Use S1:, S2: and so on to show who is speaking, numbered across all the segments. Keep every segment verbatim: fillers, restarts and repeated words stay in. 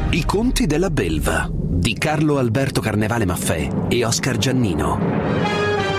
S1: I conti della belva di Carlo Alberto Carnevale Maffè e Oscar Giannino.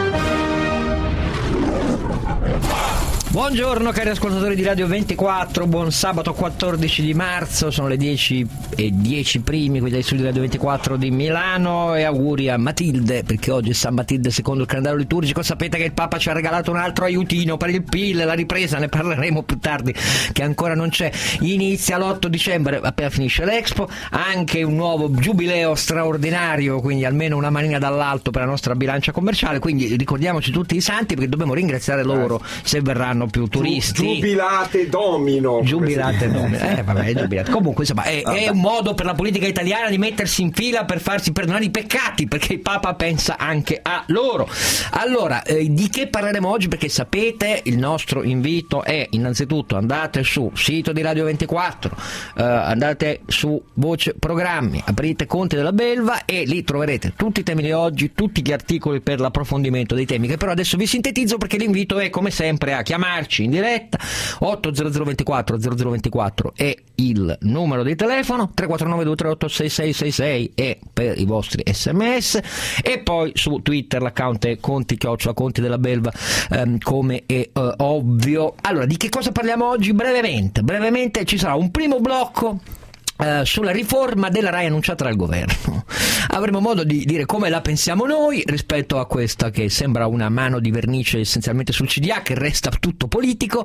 S2: Buongiorno cari ascoltatori di Radio ventiquattro, buon sabato quattordici di marzo, sono le dieci e dieci primi qui dai studi di Radio ventiquattro di Milano, e auguri a Matilde, perché oggi è San Matilde secondo il calendario liturgico. Sapete che il Papa ci ha regalato un altro aiutino per il P I L, la ripresa, ne parleremo più tardi, che ancora non c'è, inizia l'otto dicembre appena finisce l'Expo, anche un nuovo giubileo straordinario, quindi almeno una manina dall'alto per la nostra bilancia commerciale, quindi ricordiamoci tutti i santi perché dobbiamo ringraziare loro se verranno più turisti.
S3: Giubilate domino.
S2: Giubilate domino. Eh, vabbè, giubilate. Comunque, insomma, è, è un modo per la politica italiana di mettersi in fila per farsi perdonare i peccati, perché il Papa pensa anche a loro. Allora, eh, di che parleremo oggi? Perché sapete, il nostro invito è innanzitutto andate su sito di Radio ventiquattro, eh, andate su Voce Programmi, aprite Conti della Belva e lì troverete tutti i temi di oggi, tutti gli articoli per l'approfondimento dei temi, che però adesso vi sintetizzo perché l'invito è come sempre a chiamare in diretta. Otto zero zero ventiquattro zero zero ventiquattro è il numero di telefono, tre quattro nove due tre otto sei sei sei sei è per i vostri sms, e poi su Twitter l'account è conti chiocciola conti della belva, ehm, come è eh, ovvio. Allora, di che cosa parliamo oggi? Brevemente, brevemente ci sarà un primo blocco Uh, sulla riforma della RAI annunciata dal governo. Avremo modo di dire come la pensiamo noi rispetto a questa che sembra una mano di vernice essenzialmente sul C D A, che resta tutto politico,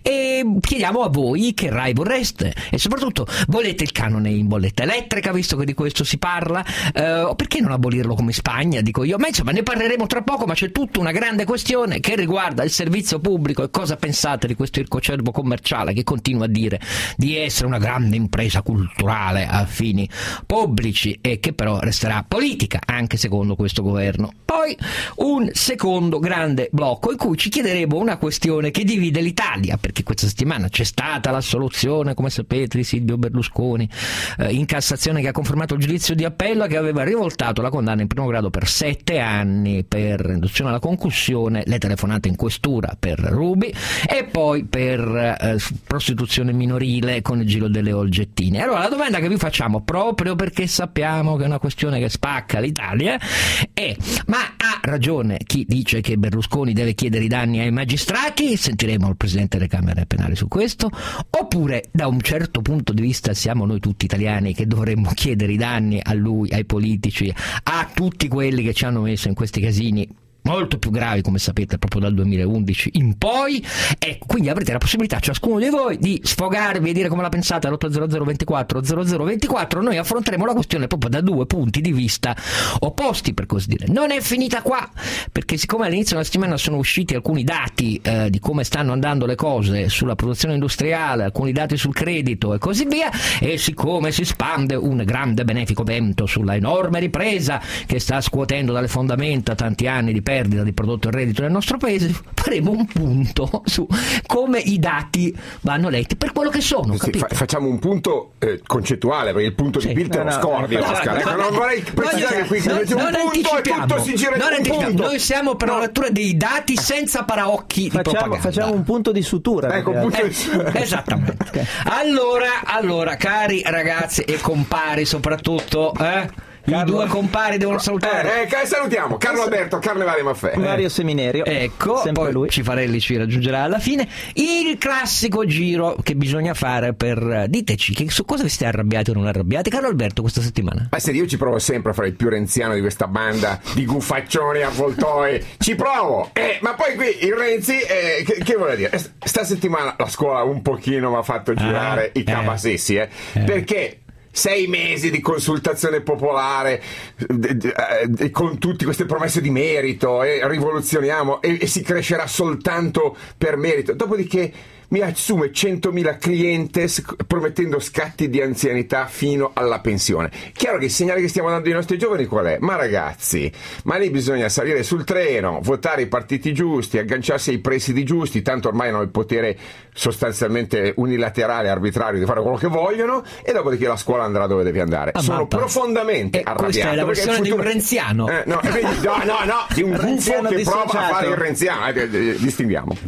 S2: e chiediamo a voi che RAI vorreste, e soprattutto volete il canone in bolletta elettrica, visto che di questo si parla, uh, perché non abolirlo come in Spagna, dico io. Ma insomma, ne parleremo tra poco, ma c'è tutta una grande questione che riguarda il servizio pubblico e cosa pensate di questo ircocervo commerciale che continua a dire di essere una grande impresa culturale a fini pubblici e che però resterà politica anche secondo questo governo. Poi un secondo grande blocco in cui ci chiederemo una questione che divide l'Italia, perché questa settimana c'è stata l'assoluzione, come sapete, di Silvio Berlusconi eh, in Cassazione, che ha confermato il giudizio di appello, che aveva rivoltato la condanna in primo grado per sette anni per induzione alla concussione, le telefonate in questura per Ruby e poi per eh, prostituzione minorile con il giro delle Olgettine. Allora, la domanda che vi facciamo, proprio perché sappiamo che è una questione che spacca l'Italia, è: ma ha ragione chi dice che Berlusconi deve chiedere i danni ai magistrati? Sentiremo il presidente delle Camere penali su questo. Oppure, da un certo punto di vista, siamo noi tutti italiani che dovremmo chiedere i danni a lui, ai politici, a tutti quelli che ci hanno messo in questi casini molto più gravi, come sapete, proprio dal duemilaundici in poi. Ecco, quindi avrete la possibilità, ciascuno di voi, di sfogarvi e dire come la pensate all'otto zero zero ventiquattro zero zero ventiquattro. Noi affronteremo la questione proprio da due punti di vista opposti, per così dire. Non è finita qua, perché siccome all'inizio della settimana sono usciti alcuni dati eh, di come stanno andando le cose sulla produzione industriale, alcuni dati sul credito e così via, e siccome si spande un grande benefico vento sulla enorme ripresa che sta scuotendo dalle fondamenta tanti anni di perdita di prodotto e reddito nel nostro paese, faremo un punto su come i dati vanno letti per quello che sono.
S3: Sì, fa- facciamo un punto eh, concettuale, perché il punto sì. di Bill te lo scordi, no, Oscar. Ecco, non vorrei precisare che qui non, non un punto e tutto si gira
S2: non
S3: in un punto.
S2: Noi siamo per no. la lettura dei dati senza paraocchi
S4: facciamo,
S2: di propaganda.
S4: Facciamo un punto di sutura.
S3: Ecco, un punto
S2: eh,
S3: di sutura.
S2: Esattamente. Okay. Allora, allora, cari ragazzi e compari soprattutto, eh? I due compari devono salutare.
S3: Eh, eh, salutiamo Carlo Alberto Carnevale Maffè,
S4: Mario Seminerio.
S2: Ecco, poi lui. Cifarelli ci raggiungerà alla fine. Il classico giro che bisogna fare per... Diteci, che su cosa vi siete arrabbiati o non arrabbiati, Carlo Alberto, questa settimana?
S3: Ma se io ci provo sempre a fare il più renziano di questa banda di gufaccioni avvoltoi, ci provo, eh, ma poi qui il Renzi, eh, che, che vuole dire? Sta settimana la scuola un pochino mi ha fatto girare ah, i cabasessi, eh, eh. perché sei mesi di consultazione popolare d- d- d- con tutte queste promesse di merito e rivoluzioniamo e, e si crescerà soltanto per merito, dopodiché mi assume centomila clientes promettendo scatti di anzianità fino alla pensione. Chiaro che il segnale che stiamo dando ai nostri giovani qual è? Ma ragazzi, ma lì bisogna salire sul treno, votare i partiti giusti, agganciarsi ai presidi giusti, tanto ormai hanno il potere sostanzialmente unilaterale, arbitrario di fare quello che vogliono, e dopodiché la scuola andrà dove deve andare.
S2: Ah,
S3: Sono
S2: mappa.
S3: profondamente
S2: e
S3: arrabbiato.
S2: Questa è la versione
S3: futuro...
S2: di un renziano.
S3: Eh, no, no, no, no, di un gufo che prova a fare il renziano. Eh, distinguiamo.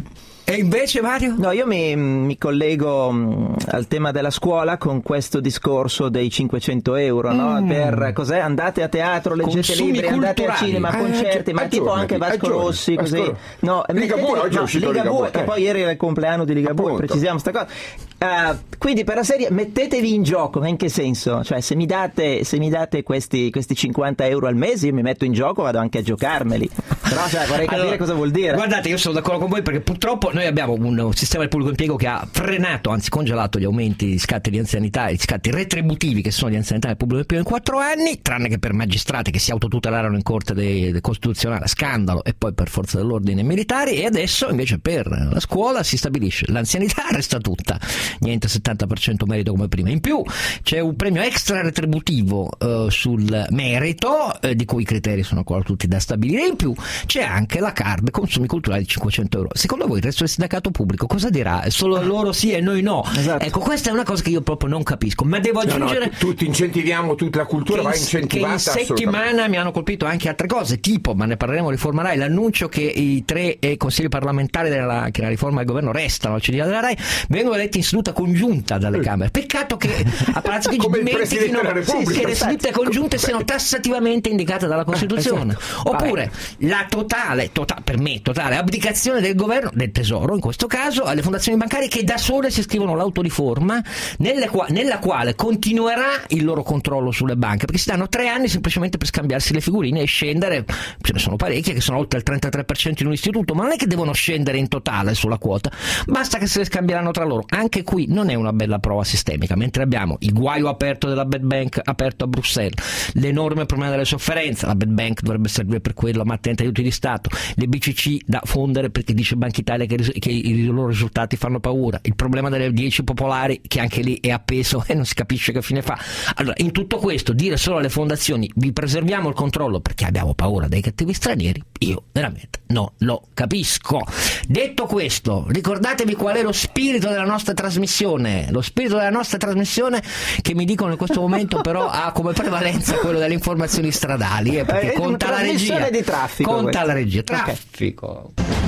S2: E invece Mario?
S4: No, io mi, mi collego mh, al tema della scuola con questo discorso dei cinquecento euro, no?
S2: Mm.
S4: Per cos'è? Andate a teatro, leggete
S2: Consumi
S4: libri, andate al
S2: culturali.
S4: cinema,
S3: Eh,
S4: concerti, ma
S3: aggiornati,
S4: tipo anche Vasco
S3: aggiornati,
S4: Rossi, così.
S3: Vasco-
S4: No,
S3: Ligabue,
S4: mettete-
S3: oggi è
S4: no,
S3: uscito
S4: Ligabue,
S3: Ligabue,
S4: che
S3: eh.
S4: poi ieri era il compleanno di Ligabue,
S3: Appunto.
S4: precisiamo sta cosa. Uh, quindi per la serie mettetevi in gioco, ma in che senso? Cioè se mi date, se mi date questi, questi cinquanta euro al mese io mi metto in gioco, vado anche a giocarmeli. Però cioè, vorrei capire
S2: Allora,
S4: cosa vuol dire.
S2: Guardate, io sono d'accordo con voi perché purtroppo noi abbiamo un sistema del pubblico impiego che ha frenato, anzi congelato gli aumenti di scatti di anzianità e gli scatti retributivi che sono di anzianità del pubblico impiego in quattro anni, tranne che per magistrati che si autotutelarono in corte de- de costituzionale, scandalo, e poi per forza dell'ordine militari, e adesso invece per la scuola si stabilisce l'anzianità resta tutta, niente settanta per cento merito come prima. In più c'è un premio extra retributivo eh, sul merito, eh, di cui i criteri sono ancora tutti da stabilire. In più c'è anche la card consumi culturali di cinquecento euro. Secondo voi il resto del sindacato pubblico cosa dirà? Solo loro sì e noi no?
S4: Esatto.
S2: Ecco, questa è una cosa che io proprio non capisco, ma devo
S3: No, no,
S2: aggiungere
S3: tu- tutti incentiviamo, tutta la cultura
S2: che
S3: va
S2: in,
S3: incentivata.
S2: che in
S3: assolutamente.
S2: settimana mi hanno colpito anche altre cose, tipo, ma ne parleremo, riforma Rai, l'annuncio che i tre eh, consigli parlamentari della, che la riforma del governo restano al C D A della Rai vengono eletti in seduta congiunta dalle Camere. Peccato che a Palazzo Chigi
S3: Come il
S2: dimentichino
S3: Presidente della Repubblica.
S2: sì, che le sedute congiunte siano tassativamente indicate dalla Costituzione.
S3: esatto.
S2: Oppure la totale, tota- per me totale abdicazione del governo, del tesoro in questo caso, alle fondazioni bancarie che da sole si scrivono l'autoriforma nelle qua- nella quale continuerà il loro controllo sulle banche, perché si danno tre anni semplicemente per scambiarsi le figurine e scendere. Ce ne sono parecchie che sono oltre il trentatré per cento in un istituto, ma non è che devono scendere in totale sulla quota, basta che se le scambieranno tra loro. Anche qui non è una bella prova sistemica, mentre abbiamo il guaio aperto della bad bank aperto a Bruxelles, l'enorme problema delle sofferenze, la bad bank dovrebbe servire per quello, ma attenta agli aiuti di Stato, le B C C da fondere perché dice Banca Italia che, che i loro risultati fanno paura, il problema delle dieci popolari che anche lì è appeso e non si capisce che fine fa. Allora, in tutto questo dire solo alle fondazioni vi preserviamo il controllo perché abbiamo paura dei cattivi stranieri, io veramente non lo capisco. Detto questo, ricordatevi qual è lo spirito della nostra trasmissione. Lo spirito della nostra trasmissione, che mi dicono in questo momento però ha come prevalenza quello delle informazioni stradali, eh, perché
S4: È una
S2: conta la regia,
S4: trasmissione di traffico
S2: conta
S4: questa.
S2: la regia,
S4: Ok.
S2: traffico.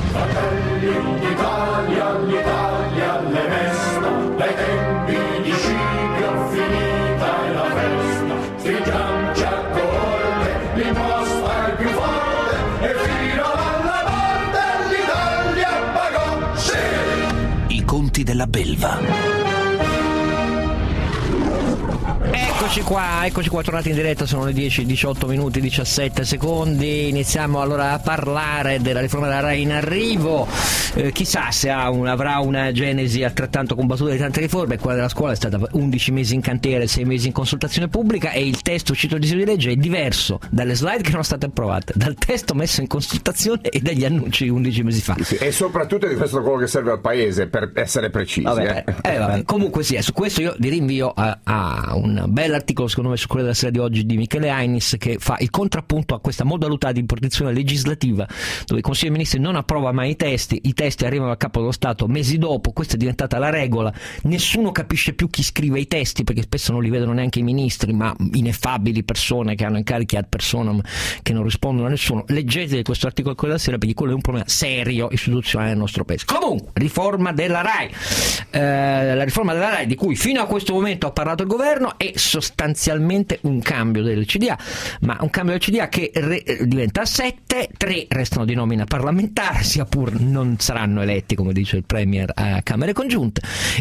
S5: Fratelli d'Italia, l'Italia le resta, dai tempi di Scipio finita è la festa, stringiamoci a corte, l'imposta è più forte, e fino alla morte l'Italia pagò, sì!
S1: I conti della belva.
S2: Eccoci qua, eccoci qua, tornati in diretta, sono le dieci, diciotto minuti, diciassette secondi. Iniziamo allora a parlare della riforma della Rai in arrivo. Eh, chissà se ha un, avrà una genesi altrettanto combattuta di tante riforme. Quella della scuola è stata undici mesi in cantiere, sei mesi in consultazione pubblica, e il testo uscito del disegno di legge è diverso dalle slide che erano state approvate, dal testo messo in consultazione e dagli annunci undici mesi fa.
S3: Sì, e soprattutto di questo quello che serve al paese, per essere precisi.
S2: Vabbè,
S3: eh.
S2: eh, vabbè. Comunque sì, su questo io vi rinvio a, a un bell'articolo secondo me su quello della sera di oggi di Michele Ainis, che fa il contrappunto a questa modalità di imposizione legislativa dove il Consiglio dei Ministri non approva mai i testi, i testi arrivano al Capo dello Stato mesi dopo, questa è diventata la regola, nessuno capisce più chi scrive i testi perché spesso non li vedono neanche i ministri, ma ineffabili persone che hanno incarichi ad personam che non rispondono a nessuno. Leggete questo articolo quella sera perché quello è un problema serio istituzionale nel nostro paese. Comunque, riforma della Rai, eh, la riforma della Rai di cui fino a questo momento ha parlato il governo è sostanzialmente un cambio del C D A, ma un cambio del C D A che re- diventa a sette, tre restano di nomina parlamentare, sia pur non saranno eletti, come dice il Premier, a Camere congiunte,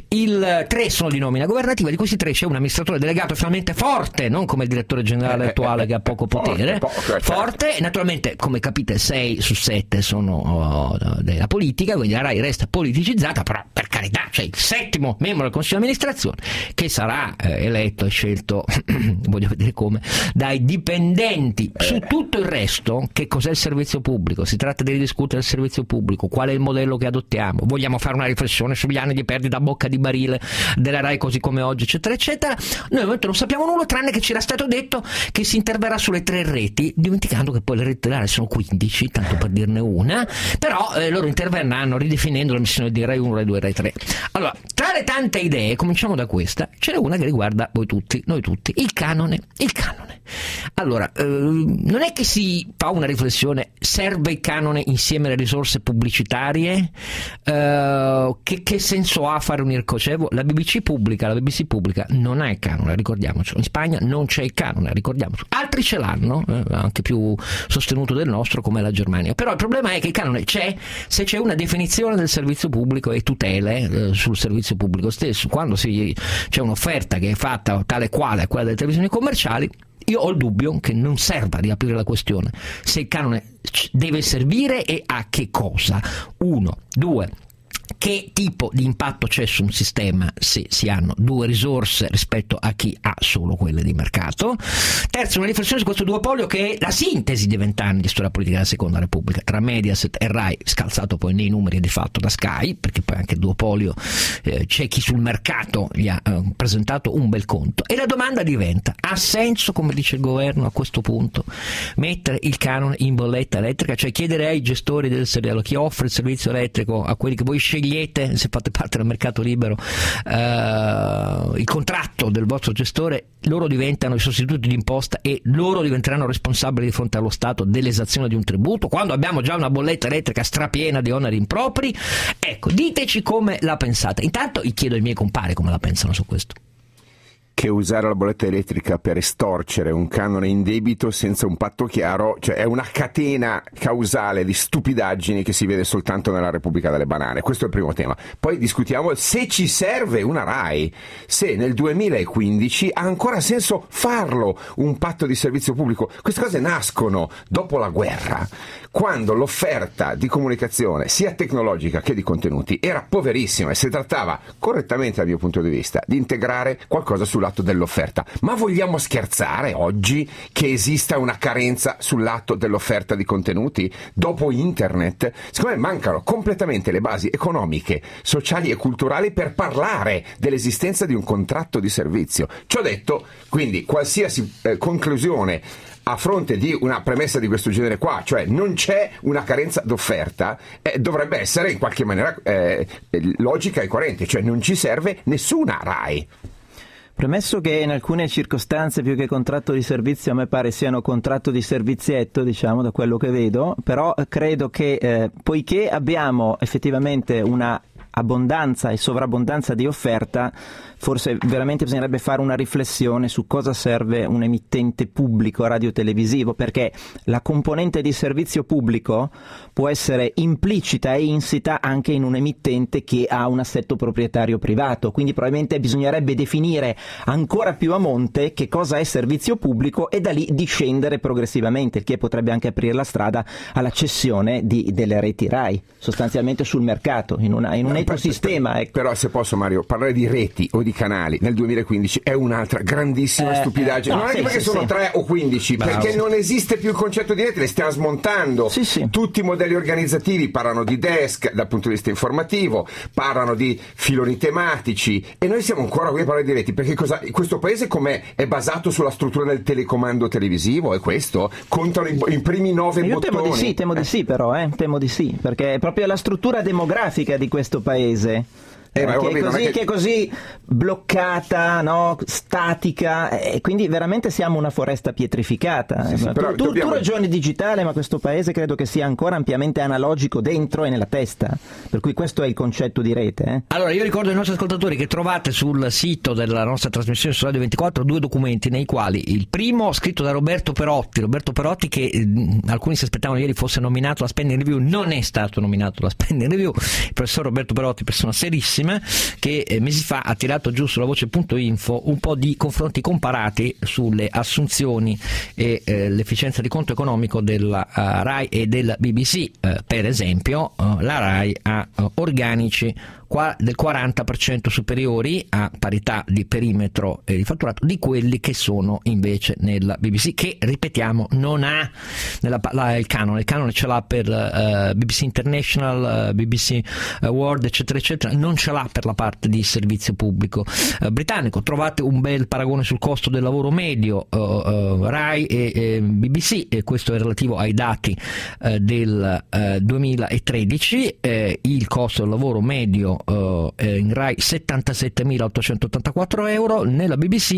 S2: il tre sono di nomina governativa, di questi tre c'è un amministratore delegato finalmente forte, non come il direttore generale attuale che ha poco potere,
S3: Forte, poco, certo.
S2: forte, e naturalmente come capite sei su sette sono oh, della politica, quindi la Rai resta politicizzata, però per carità c'è il settimo membro del Consiglio di amministrazione che sarà eh, eletto e scelto voglio vedere come, dai dipendenti. Su tutto il resto, che cos'è il servizio pubblico? Si tratta di ridiscutere il servizio pubblico, qual è il modello che adottiamo, vogliamo fare una riflessione sugli anni di perdita a bocca di barile della Rai così come oggi, eccetera eccetera. Noi al momento non sappiamo nulla, tranne che ci era stato detto che si interverrà sulle tre reti, dimenticando che poi le reti della Rai sono quindici, tanto per dirne una, però eh, loro interverranno ridefinendo la missione di Rai uno, Rai due, Rai tre. Allora, tra le tante idee, cominciamo da questa, ce n'è una che riguarda voi tutti, noi tutti, tutti, il canone, il canone. Allora, eh, non è che si fa una riflessione, serve il canone insieme alle risorse pubblicitarie? Eh, che, che senso ha fare un ircocevo? La B B C pubblica, la B B C pubblica non ha il canone, ricordiamoci. In Spagna non c'è il canone, ricordiamoci. Altri ce l'hanno, eh, anche più sostenuto del nostro, come la Germania. Però il problema è che il canone c'è se c'è una definizione del servizio pubblico e tutele eh, sul servizio pubblico stesso. Quando si, c'è un'offerta che è fatta tale quale a quella delle televisioni commerciali, io ho il dubbio che non serva riaprire la questione se il canone deve servire e a che cosa. Uno, due, che tipo di impatto c'è su un sistema se si hanno due risorse rispetto a chi ha solo quelle di mercato. Terzo, una riflessione su questo duopolio che è la sintesi di vent'anni di storia politica della Seconda Repubblica tra Mediaset e Rai, scalzato poi nei numeri di fatto da Sky, perché poi anche il duopolio eh, c'è chi sul mercato gli ha eh, presentato un bel conto. E la domanda diventa: ha senso, come dice il governo a questo punto, mettere il canone in bolletta elettrica, cioè chiedere ai gestori del seriale, chi offre il servizio elettrico, a quelli che voi scegliete se fate parte del mercato libero, eh, il contratto del vostro gestore, loro diventano i sostituti d'imposta e loro diventeranno responsabili di fronte allo Stato dell'esazione di un tributo, quando abbiamo già una bolletta elettrica strapiena di oneri impropri? Ecco, diteci come la pensate. Intanto io chiedo ai miei compari come la pensano su questo.
S3: Che usare la bolletta elettrica per estorcere un canone in debito senza un patto chiaro, cioè è una catena causale di stupidaggini che si vede soltanto nella Repubblica delle Banane. Questo è il primo tema. Poi discutiamo se ci serve una Rai, se nel duemilaquindici ha ancora senso farlo un patto di servizio pubblico. Queste cose nascono dopo la guerra, quando l'offerta di comunicazione sia tecnologica che di contenuti era poverissima e si trattava, correttamente dal mio punto di vista, di integrare qualcosa sul lato dell'offerta. Ma vogliamo scherzare oggi che esista una carenza sul lato dell'offerta di contenuti? Dopo internet, secondo me mancano completamente le basi economiche, sociali e culturali per parlare dell'esistenza di un contratto di servizio. Ciò detto, quindi qualsiasi eh, conclusione a fronte di una premessa di questo genere qua, cioè non c'è una carenza d'offerta, eh, dovrebbe essere in qualche maniera eh, logica e coerente, cioè non ci serve nessuna Rai.
S4: Premesso che in alcune circostanze più che contratto di servizio a me pare siano contratto di servizietto, diciamo, da quello che vedo, però credo che eh, poiché abbiamo effettivamente una abbondanza e sovrabbondanza di offerta, forse veramente bisognerebbe fare una riflessione su cosa serve un emittente pubblico radiotelevisivo, perché la componente di servizio pubblico può essere implicita e insita anche in un emittente che ha un assetto proprietario privato, quindi probabilmente bisognerebbe definire ancora più a monte che cosa è servizio pubblico e da lì discendere progressivamente, il che potrebbe anche aprire la strada alla cessione di, delle reti Rai, sostanzialmente sul mercato, in, una, in un ecosistema. Ecco.
S3: Però se posso, Mario, parlare di reti o di canali nel duemilaquindici è un'altra grandissima eh, stupidaggine, eh, no, non è sì, perché sì, sono sì. tre o quindici, Bravo. Perché non esiste più il concetto di reti, le stiamo smontando. Sì, sì. Tutti i modelli organizzativi parlano di desk dal punto di vista informativo, parlano di filoni tematici e noi siamo ancora qui a parlare di reti, perché cosa, questo paese com'è? È basato sulla struttura del telecomando televisivo e questo contano i, i primi nove
S4: Io
S3: bottoni.
S4: Temo di sì, temo di sì però, eh, temo di sì, perché è proprio la struttura demografica di questo paese. Eh, che, è così, che... che è così bloccata, no? Statica, e quindi veramente siamo una foresta pietrificata.
S3: Sì, sì,
S4: tu, tu,
S3: dobbiamo...
S4: tu ragioni digitale, ma questo paese credo che sia ancora ampiamente analogico dentro e nella testa, per cui questo è il concetto di rete. Eh?
S2: Allora io ricordo ai nostri ascoltatori che trovate sul sito della nostra trasmissione su Radio ventiquattro due documenti nei quali il primo scritto da Roberto Perotti, Roberto Perotti che eh, alcuni si aspettavano ieri fosse nominato alla Spending Review, non è stato nominato alla Spending Review, il professor Roberto Perotti, persona serissima, che eh, mesi fa ha tirato giù sulla voce.info un po' di confronti comparati sulle assunzioni e eh, l'efficienza di conto economico della uh, Rai e della B B C. Uh, per esempio uh, la Rai ha uh, organici qua del quaranta per cento superiori a parità di perimetro e di fatturato di quelli che sono invece nella B B C, che ripetiamo non ha nella, la, il canone, il canone ce l'ha per uh, B B C International, uh, B B C World eccetera eccetera, non ce l'ha per la parte di servizio pubblico uh, britannico. Trovate un bel paragone sul costo del lavoro medio uh, uh, Rai e, e B B C, e questo è relativo ai dati uh, del uh, duemilatredici. Uh, il costo del lavoro medio stipendio eh, in Rai settantasettemilaottocentottantaquattro euro, nella B B C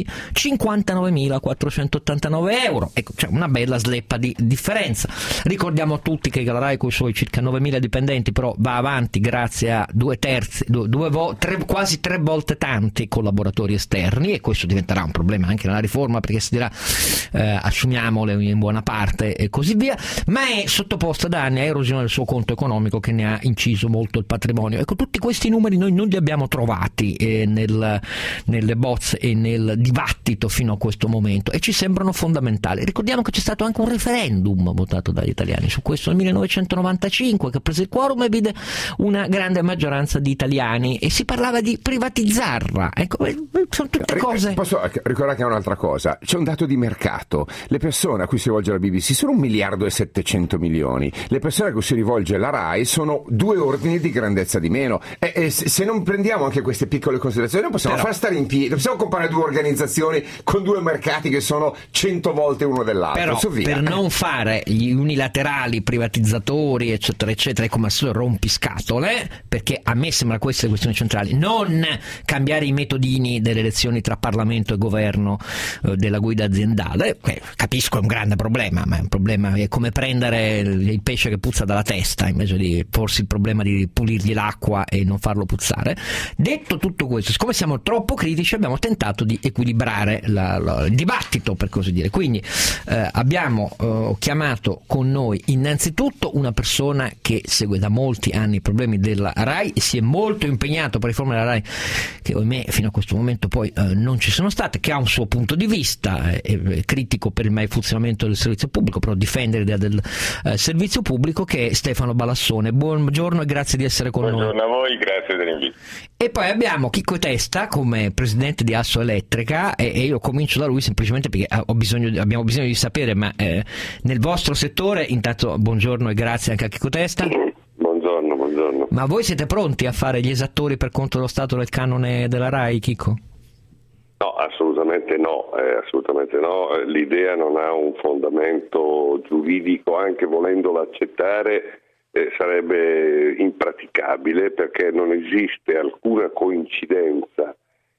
S2: cinquantanovemilaquattrocentottantanove euro. Ecco, c'è una bella sleppa di differenza. Ricordiamo a tutti che la Rai con i suoi circa novemila dipendenti però va avanti grazie a due terzi, due, due vo- tre, quasi tre volte tanti collaboratori esterni, e questo diventerà un problema anche nella riforma, perché si dirà eh, assumiamole in buona parte e così via, ma è sottoposta da anni a erosione del suo conto economico, che ne ha inciso molto il patrimonio. Ecco, tutti questi numeri noi non li abbiamo trovati eh, nel, nelle bozze e nel dibattito fino a questo momento, e ci sembrano fondamentali. Ricordiamo che c'è stato anche un referendum votato dagli italiani su questo nel millenovecentonovantacinque, che prese il quorum e vide una grande maggioranza di italiani, e si parlava di privatizzarla. Ecco, sono tutte cose.
S3: Posso ricordare che è un'altra cosa, c'è un dato di mercato: le persone a cui si rivolge la B B C sono un miliardo e settecento milioni, le persone a cui si rivolge la Rai sono due ordini di grandezza di meno, e, e se non prendiamo anche queste piccole considerazioni non possiamo
S2: Però,
S3: far stare in piedi, non possiamo comparare due organizzazioni con due mercati che sono cento volte uno dell'altro.
S2: Però
S3: so via.
S2: Per non fare gli unilaterali privatizzatori eccetera eccetera, come al solito rompiscatole, perché a me sembra queste le questioni centrali, non cambiare i metodini delle elezioni tra Parlamento e governo eh, della guida aziendale, eh, capisco è un grande problema, ma è un problema, è come prendere il pesce che puzza dalla testa invece di porsi il problema di pulirgli l'acqua e non farlo puzzare. Detto tutto questo, siccome siamo troppo critici, abbiamo tentato di equilibrare la, la, il dibattito, per così dire. Quindi eh, abbiamo eh, chiamato con noi innanzitutto una persona che segue da molti anni i problemi della Rai e si è molto impegnato per riforme della Rai, che ahimè fino a questo momento poi eh, non ci sono state, che ha un suo punto di vista, è, è critico per il malfunzionamento del servizio pubblico, però difende l'idea del eh, servizio pubblico, che è Stefano Balassone. Buongiorno e grazie di essere con
S6: Buongiorno
S2: noi.
S6: Buongiorno a voi, grazie dell'invito.
S2: E poi abbiamo Chicco Testa come presidente di Asso Elettrica, e, e io comincio da lui semplicemente perché ho bisogno, abbiamo bisogno di sapere, ma eh, nel vostro settore, intanto buongiorno e grazie anche a Chicco Testa.
S6: Buongiorno, buongiorno.
S2: Ma voi siete pronti a fare gli esattori per conto dello Stato del canone della Rai, Chicco?
S6: No, assolutamente no, eh, assolutamente no. L'idea non ha un fondamento giuridico, anche volendola accettare eh, sarebbe impraticabile, perché non esiste alcuna coincidenza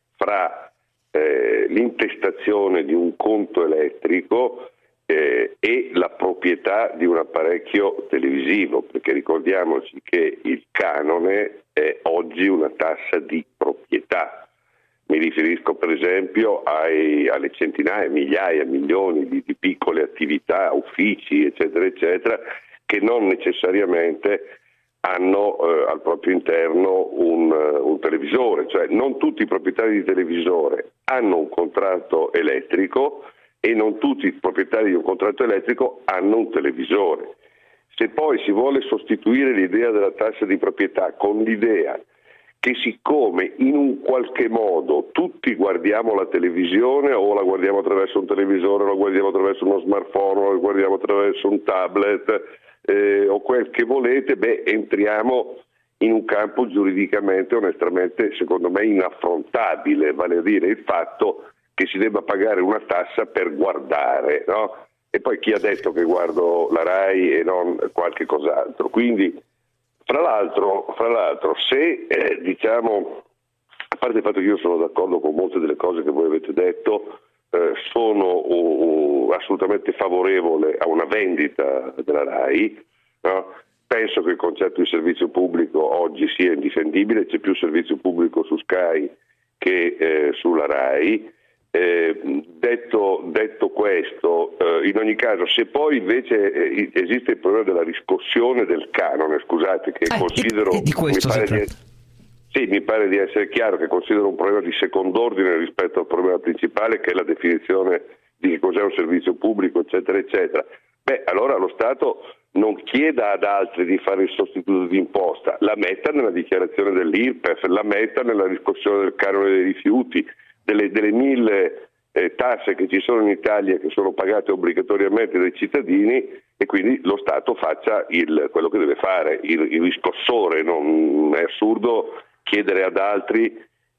S6: fra eh, l'intestazione di un conto elettrico eh, e la proprietà di un apparecchio televisivo, perché ricordiamoci che il canone è oggi una tassa di proprietà. Mi riferisco per esempio ai, alle centinaia, migliaia, milioni di, di piccole attività, uffici, eccetera, eccetera, che non necessariamente hanno eh, al proprio interno un, un televisore, cioè non tutti i proprietari di televisore hanno un contratto elettrico e non tutti i proprietari di un contratto elettrico hanno un televisore. Se poi si vuole sostituire l'idea della tassa di proprietà con l'idea che siccome in un qualche modo tutti guardiamo la televisione, o la guardiamo attraverso un televisore, o la guardiamo attraverso uno smartphone, o la guardiamo attraverso un tablet, eh, o quel che volete, beh, entriamo in un campo giuridicamente, onestamente, secondo me inaffrontabile, vale a dire il fatto che si debba pagare una tassa per guardare, no? E poi chi ha detto che guardo la Rai e non qualche cos'altro? Quindi, fra l'altro, fra l'altro se eh, diciamo, a parte il fatto che io sono d'accordo con molte delle cose che voi avete detto, eh, sono uh, assolutamente favorevole a una vendita della Rai, no? Penso che il concetto di servizio pubblico oggi sia indifendibile, c'è più servizio pubblico su Sky che eh, sulla Rai. Eh, detto, detto questo, eh, in ogni caso, se poi invece eh, esiste il problema della riscossione del canone, scusate, che
S2: eh,
S6: considero
S2: e, e di questo
S6: mi pare
S2: si
S6: di, sì, mi pare di essere chiaro che considero un problema di second'ordine rispetto al problema principale, che è la definizione di che cos'è un servizio pubblico, eccetera, eccetera. Beh, allora lo Stato non chieda ad altri di fare il sostituto di imposta, la metta nella dichiarazione dell'I R P E F, la metta nella riscossione del canone dei rifiuti, delle, delle mille eh, tasse che ci sono in Italia, che sono pagate obbligatoriamente dai cittadini, e quindi lo Stato faccia il, quello che deve fare, il, il riscossore. Non è assurdo chiedere ad altri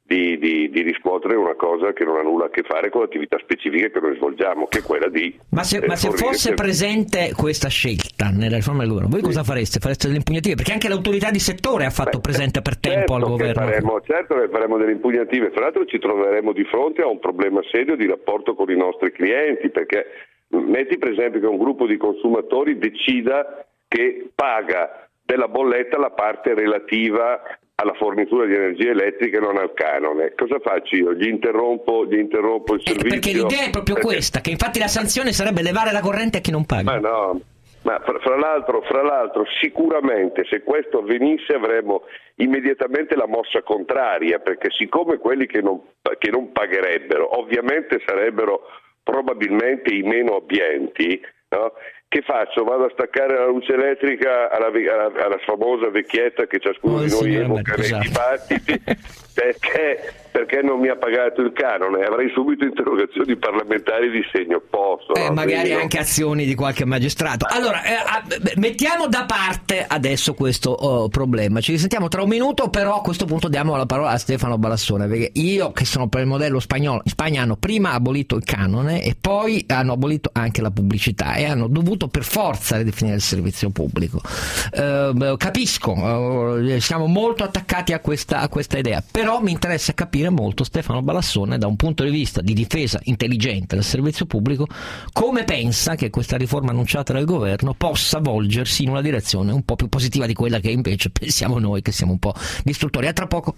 S6: di, di, di riscuotere una cosa che non ha nulla a che fare con l'attività specifica che noi svolgiamo, che è quella di...
S2: Ma se,
S6: eh,
S2: ma se fosse
S6: servizi.
S2: presente questa scelta nella riforma del governo, voi cosa fareste? Fareste delle impugnative? Perché anche l'autorità di settore ha fatto
S6: Beh,
S2: presente per tempo
S6: certo
S2: al governo.
S6: Che faremo, certo che faremo delle impugnative, tra l'altro ci troveremo di fronte a un problema serio di rapporto con i nostri clienti, perché metti per esempio che un gruppo di consumatori decida che paga della bolletta la parte relativa alla fornitura di energia elettrica e non al canone. Cosa faccio io? Gli interrompo, gli interrompo il
S2: Eh,
S6: servizio?
S2: perché l'idea è proprio
S6: Perché-
S2: questa, che infatti la sanzione sarebbe levare la corrente a chi non paga.
S6: Ma no, ma fra, fra l'altro, fra l'altro sicuramente se questo avvenisse avremmo immediatamente la mossa contraria, perché siccome quelli che non, che non pagherebbero ovviamente sarebbero probabilmente i meno abbienti, no? Che faccio? Vado a staccare la luce elettrica alla, alla, alla famosa vecchietta che ciascuno
S2: Oh,
S6: di noi
S2: signor
S6: evoca nei
S2: Alberto,
S6: dibattiti, perché, perché non mi ha pagato il canone? Avrei subito interrogazioni parlamentari di segno opposto.
S2: Eh,
S6: no?
S2: magari
S6: Quindi, no?
S2: anche azioni di qualche magistrato. Allora, eh, ah, beh, mettiamo da parte adesso questo oh, problema. Ci risentiamo tra un minuto, però a questo punto diamo la parola a Stefano Balassone, perché io, che sono per il modello spagnolo, in Spagna hanno prima abolito il canone e poi hanno abolito anche la pubblicità e hanno dovuto per forza ridefinire il servizio pubblico. Eh, capisco, eh, siamo molto attaccati a questa, a questa idea, però mi interessa capire molto Stefano Balassone da un punto di vista di difesa intelligente del servizio pubblico come pensa che questa riforma annunciata dal governo possa volgersi in una direzione un po' più positiva di quella che invece pensiamo noi, che siamo un po' distruttori. A tra poco.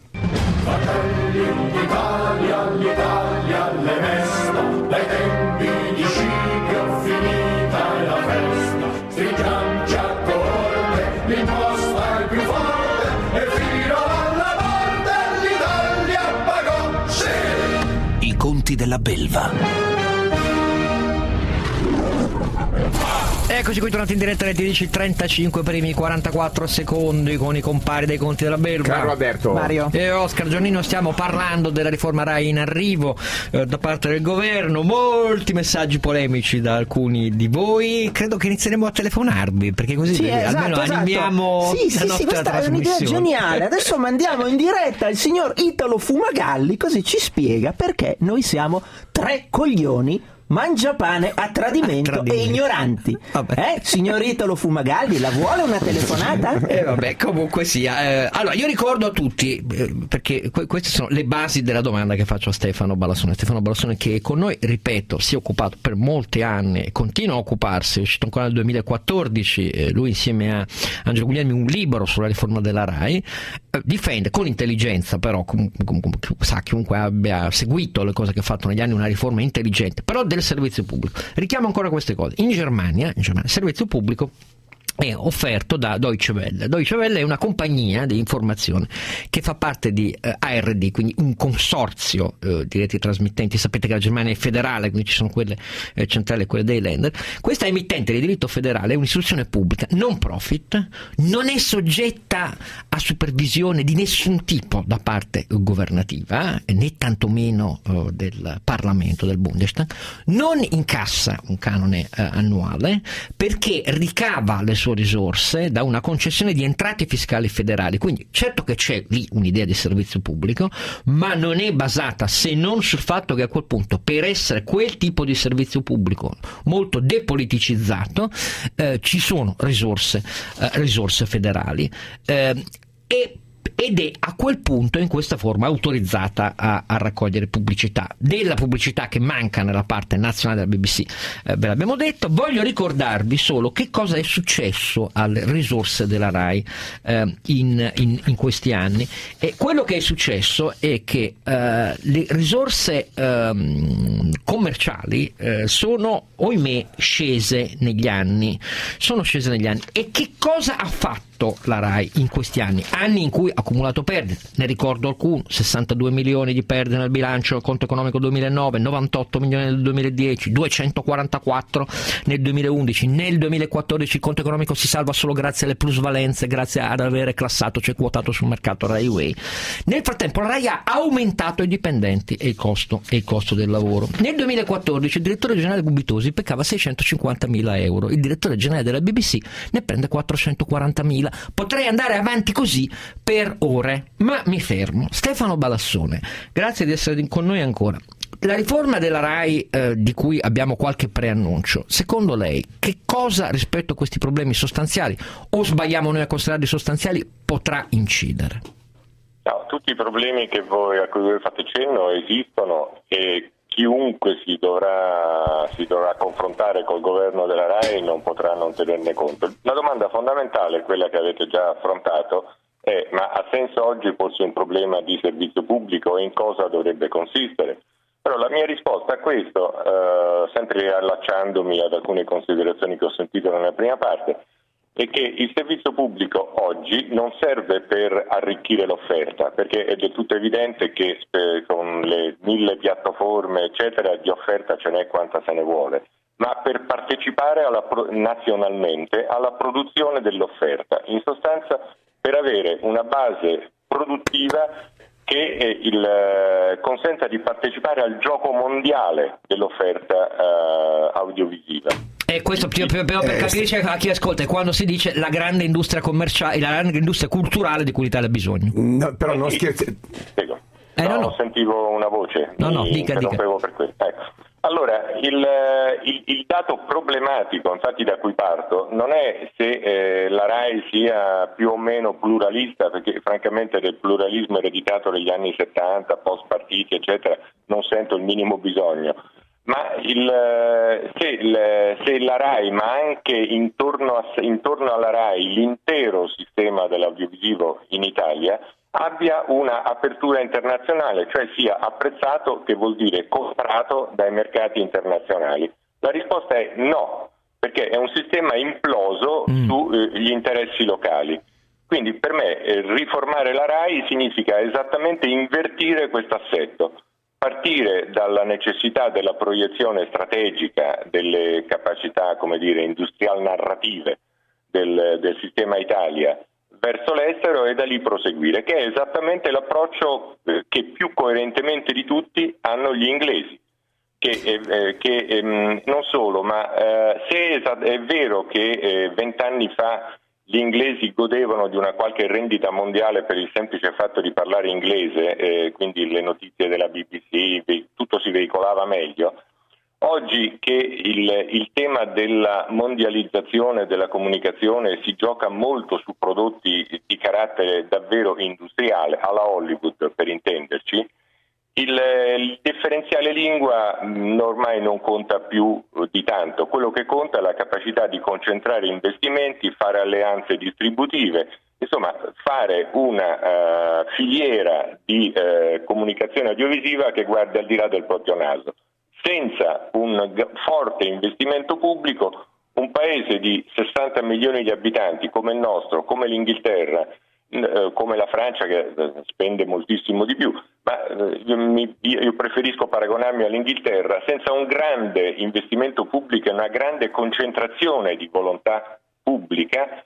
S5: Fratelli d'Italia, l'Italia le mesta, dai tempi di Scipio finita è la festa, stringiamoci a corte, l'imposta è più forte, e fino alla morte l'Italia pagò, sì!
S1: I conti della belva.
S2: Eccoci qui tornati in diretta alle dieci e trentacinque, primi quarantaquattro secondi con i compari dei conti della belva.
S3: Carlo Alberto.
S4: Mario.
S2: E Oscar Giannino, stiamo parlando della riforma Rai in arrivo eh, da parte del governo, molti messaggi polemici da alcuni di voi, credo che inizieremo a telefonarvi perché così
S4: Sì,
S2: eh,
S4: esatto,
S2: almeno
S4: esatto.
S2: animiamo
S4: Sì,
S2: la
S4: sì, sì,
S2: nostra
S4: questa è un'idea
S2: trasmissione.
S4: geniale. Adesso mandiamo in diretta il signor Italo Fumagalli, così ci spiega perché noi siamo tre coglioni mangiapane a tradimento,
S2: A tradimento.
S4: e ignoranti.
S2: Vabbè.
S4: Eh, signor Italo Fumagalli, la vuole una telefonata?
S2: Eh, vabbè, comunque sia. Eh, allora, io ricordo a tutti, eh, perché que- queste sono le basi della domanda che faccio a Stefano Balassone. Stefano Balassone che è con noi, ripeto, si è occupato per molti anni e continua a occuparsi, è uscito ancora nel duemilaquattordici, eh, lui insieme a Angelo Guglielmi un libro sulla riforma della Rai, eh, difende con intelligenza, però com- com- com- sa chiunque abbia seguito le cose che ha fatto negli anni una riforma intelligente, però del servizio pubblico. Richiamo ancora queste cose. In Germania, in Germania, il servizio pubblico è offerto da Deutsche Welle. Deutsche Welle è una compagnia di informazione che fa parte di eh, A R D, quindi un consorzio eh, di reti trasmittenti. Sapete che la Germania è federale, quindi ci sono quelle eh, centrali e quelle dei Länder. Questa emittente di diritto federale è un'istituzione pubblica non profit, non è soggetta a supervisione di nessun tipo da parte governativa, eh, né tantomeno eh, del Parlamento, del Bundestag, non incassa un canone eh, annuale perché ricava le sue risorse da una concessione di entrate fiscali federali. Quindi certo che c'è lì un'idea di servizio pubblico, ma non è basata se non sul fatto che a quel punto, per essere quel tipo di servizio pubblico molto depoliticizzato, eh, ci sono risorse, eh, risorse federali eh, e ed è a quel punto in questa forma autorizzata a, a raccogliere pubblicità. Della pubblicità che manca nella parte nazionale della B B C eh, ve l'abbiamo detto. Voglio ricordarvi solo che cosa è successo alle risorse della Rai eh, in, in, in questi anni. E quello che è successo è che eh, le risorse eh, commerciali eh, sono, ohimè, scese negli anni. Sono scese negli anni. E che cosa ha fatto la Rai in questi anni? Anni in cui ha accumulato perdite, ne ricordo alcuno: sessantadue milioni di perdite nel bilancio del conto economico duemilanove, novantotto milioni nel duemiladieci, duecentoquarantaquattro nel duemilaundici. Nel duemilaquattordici il conto economico si salva solo grazie alle plusvalenze, grazie ad avere classato, cioè quotato sul mercato Rai Way. Nel frattempo la Rai ha aumentato i dipendenti e il costo, e il costo del lavoro. Nel duemilaquattordici il direttore generale Gubitosi peccava seicentocinquantamila euro, il direttore generale della B B C ne prende quattrocentoquarantamila. nulla. Potrei andare avanti così per ore, ma mi fermo. Stefano Balassone, grazie di essere con noi ancora. La riforma della RAI, eh, di cui abbiamo qualche preannuncio, secondo lei che cosa rispetto a questi problemi sostanziali, o sbagliamo noi a considerarli sostanziali, potrà incidere?
S7: No, tutti i problemi che voi, a cui voi fate cenno esistono e chiunque si dovrà, si dovrà confrontare col governo della RAI non potrà non tenerne conto. La domanda fondamentale, quella che avete già affrontato, è: ma ha senso oggi porsi un problema di servizio pubblico e in cosa dovrebbe consistere? Però la mia risposta a questo, eh, sempre allacciandomi ad alcune considerazioni che ho sentito nella prima parte, è che il servizio pubblico oggi non serve per arricchire l'offerta, perché è del tutto evidente che eh, con le mille piattaforme eccetera di offerta ce n'è quanta se ne vuole, ma per partecipare alla pro- nazionalmente alla produzione dell'offerta, in sostanza per avere una base produttiva che eh, il, eh, consenta di partecipare al gioco mondiale dell'offerta eh, audiovisiva.
S2: E questo più, più, più per
S3: Eh,
S2: capirci a chi ascolta è quando si dice la grande industria commerciale, la grande industria culturale di cui l'Italia ha bisogno.
S3: No, però non scherzi.
S7: Spiego.
S2: Eh, no,
S7: no,
S2: no.
S7: sentivo una voce,
S2: No, no,
S7: mi
S2: dica,
S7: interrompevo per questo. Ecco. Allora, il, il, il dato problematico, infatti, da cui parto, non è se eh, la RAI sia più o meno pluralista, perché francamente del pluralismo ereditato negli anni settanta, post partiti, eccetera, non sento il minimo bisogno. Ma il, se, il, se la RAI, ma anche intorno, a, intorno alla RAI, l'intero sistema dell'audiovisivo in Italia, abbia una apertura internazionale, cioè sia apprezzato, che vuol dire comprato dai mercati internazionali. La risposta è no, perché è un sistema imploso mm. sugli eh, interessi locali. Quindi per me eh, riformare la RAI significa esattamente invertire questo assetto. Partire dalla necessità della proiezione strategica delle capacità, come dire, industrial narrative del, del sistema Italia verso l'estero e da lì proseguire, che è esattamente l'approccio eh, che più coerentemente di tutti hanno gli inglesi, che, eh, che ehm, non solo, ma eh, se è vero che vent'anni eh, fa gli inglesi godevano di una qualche rendita mondiale per il semplice fatto di parlare inglese, eh, quindi le notizie della B B C, tutto si veicolava meglio. Oggi che il, il tema della mondializzazione della comunicazione si gioca molto su prodotti di carattere davvero industriale, alla Hollywood per intenderci, il, il differenziale lingua mh, ormai non conta più di tanto. Quello che conta è la capacità di concentrare investimenti, fare alleanze distributive, insomma fare una uh, filiera di uh, comunicazione audiovisiva che guardi al di là del proprio naso. Senza un g- forte investimento pubblico, un paese di sessanta milioni di abitanti come il nostro, come l'Inghilterra, eh, come la Francia che eh, spende moltissimo di più, ma eh, io, mi, io preferisco paragonarmi all'Inghilterra, senza un grande investimento pubblico e una grande concentrazione di volontà pubblica,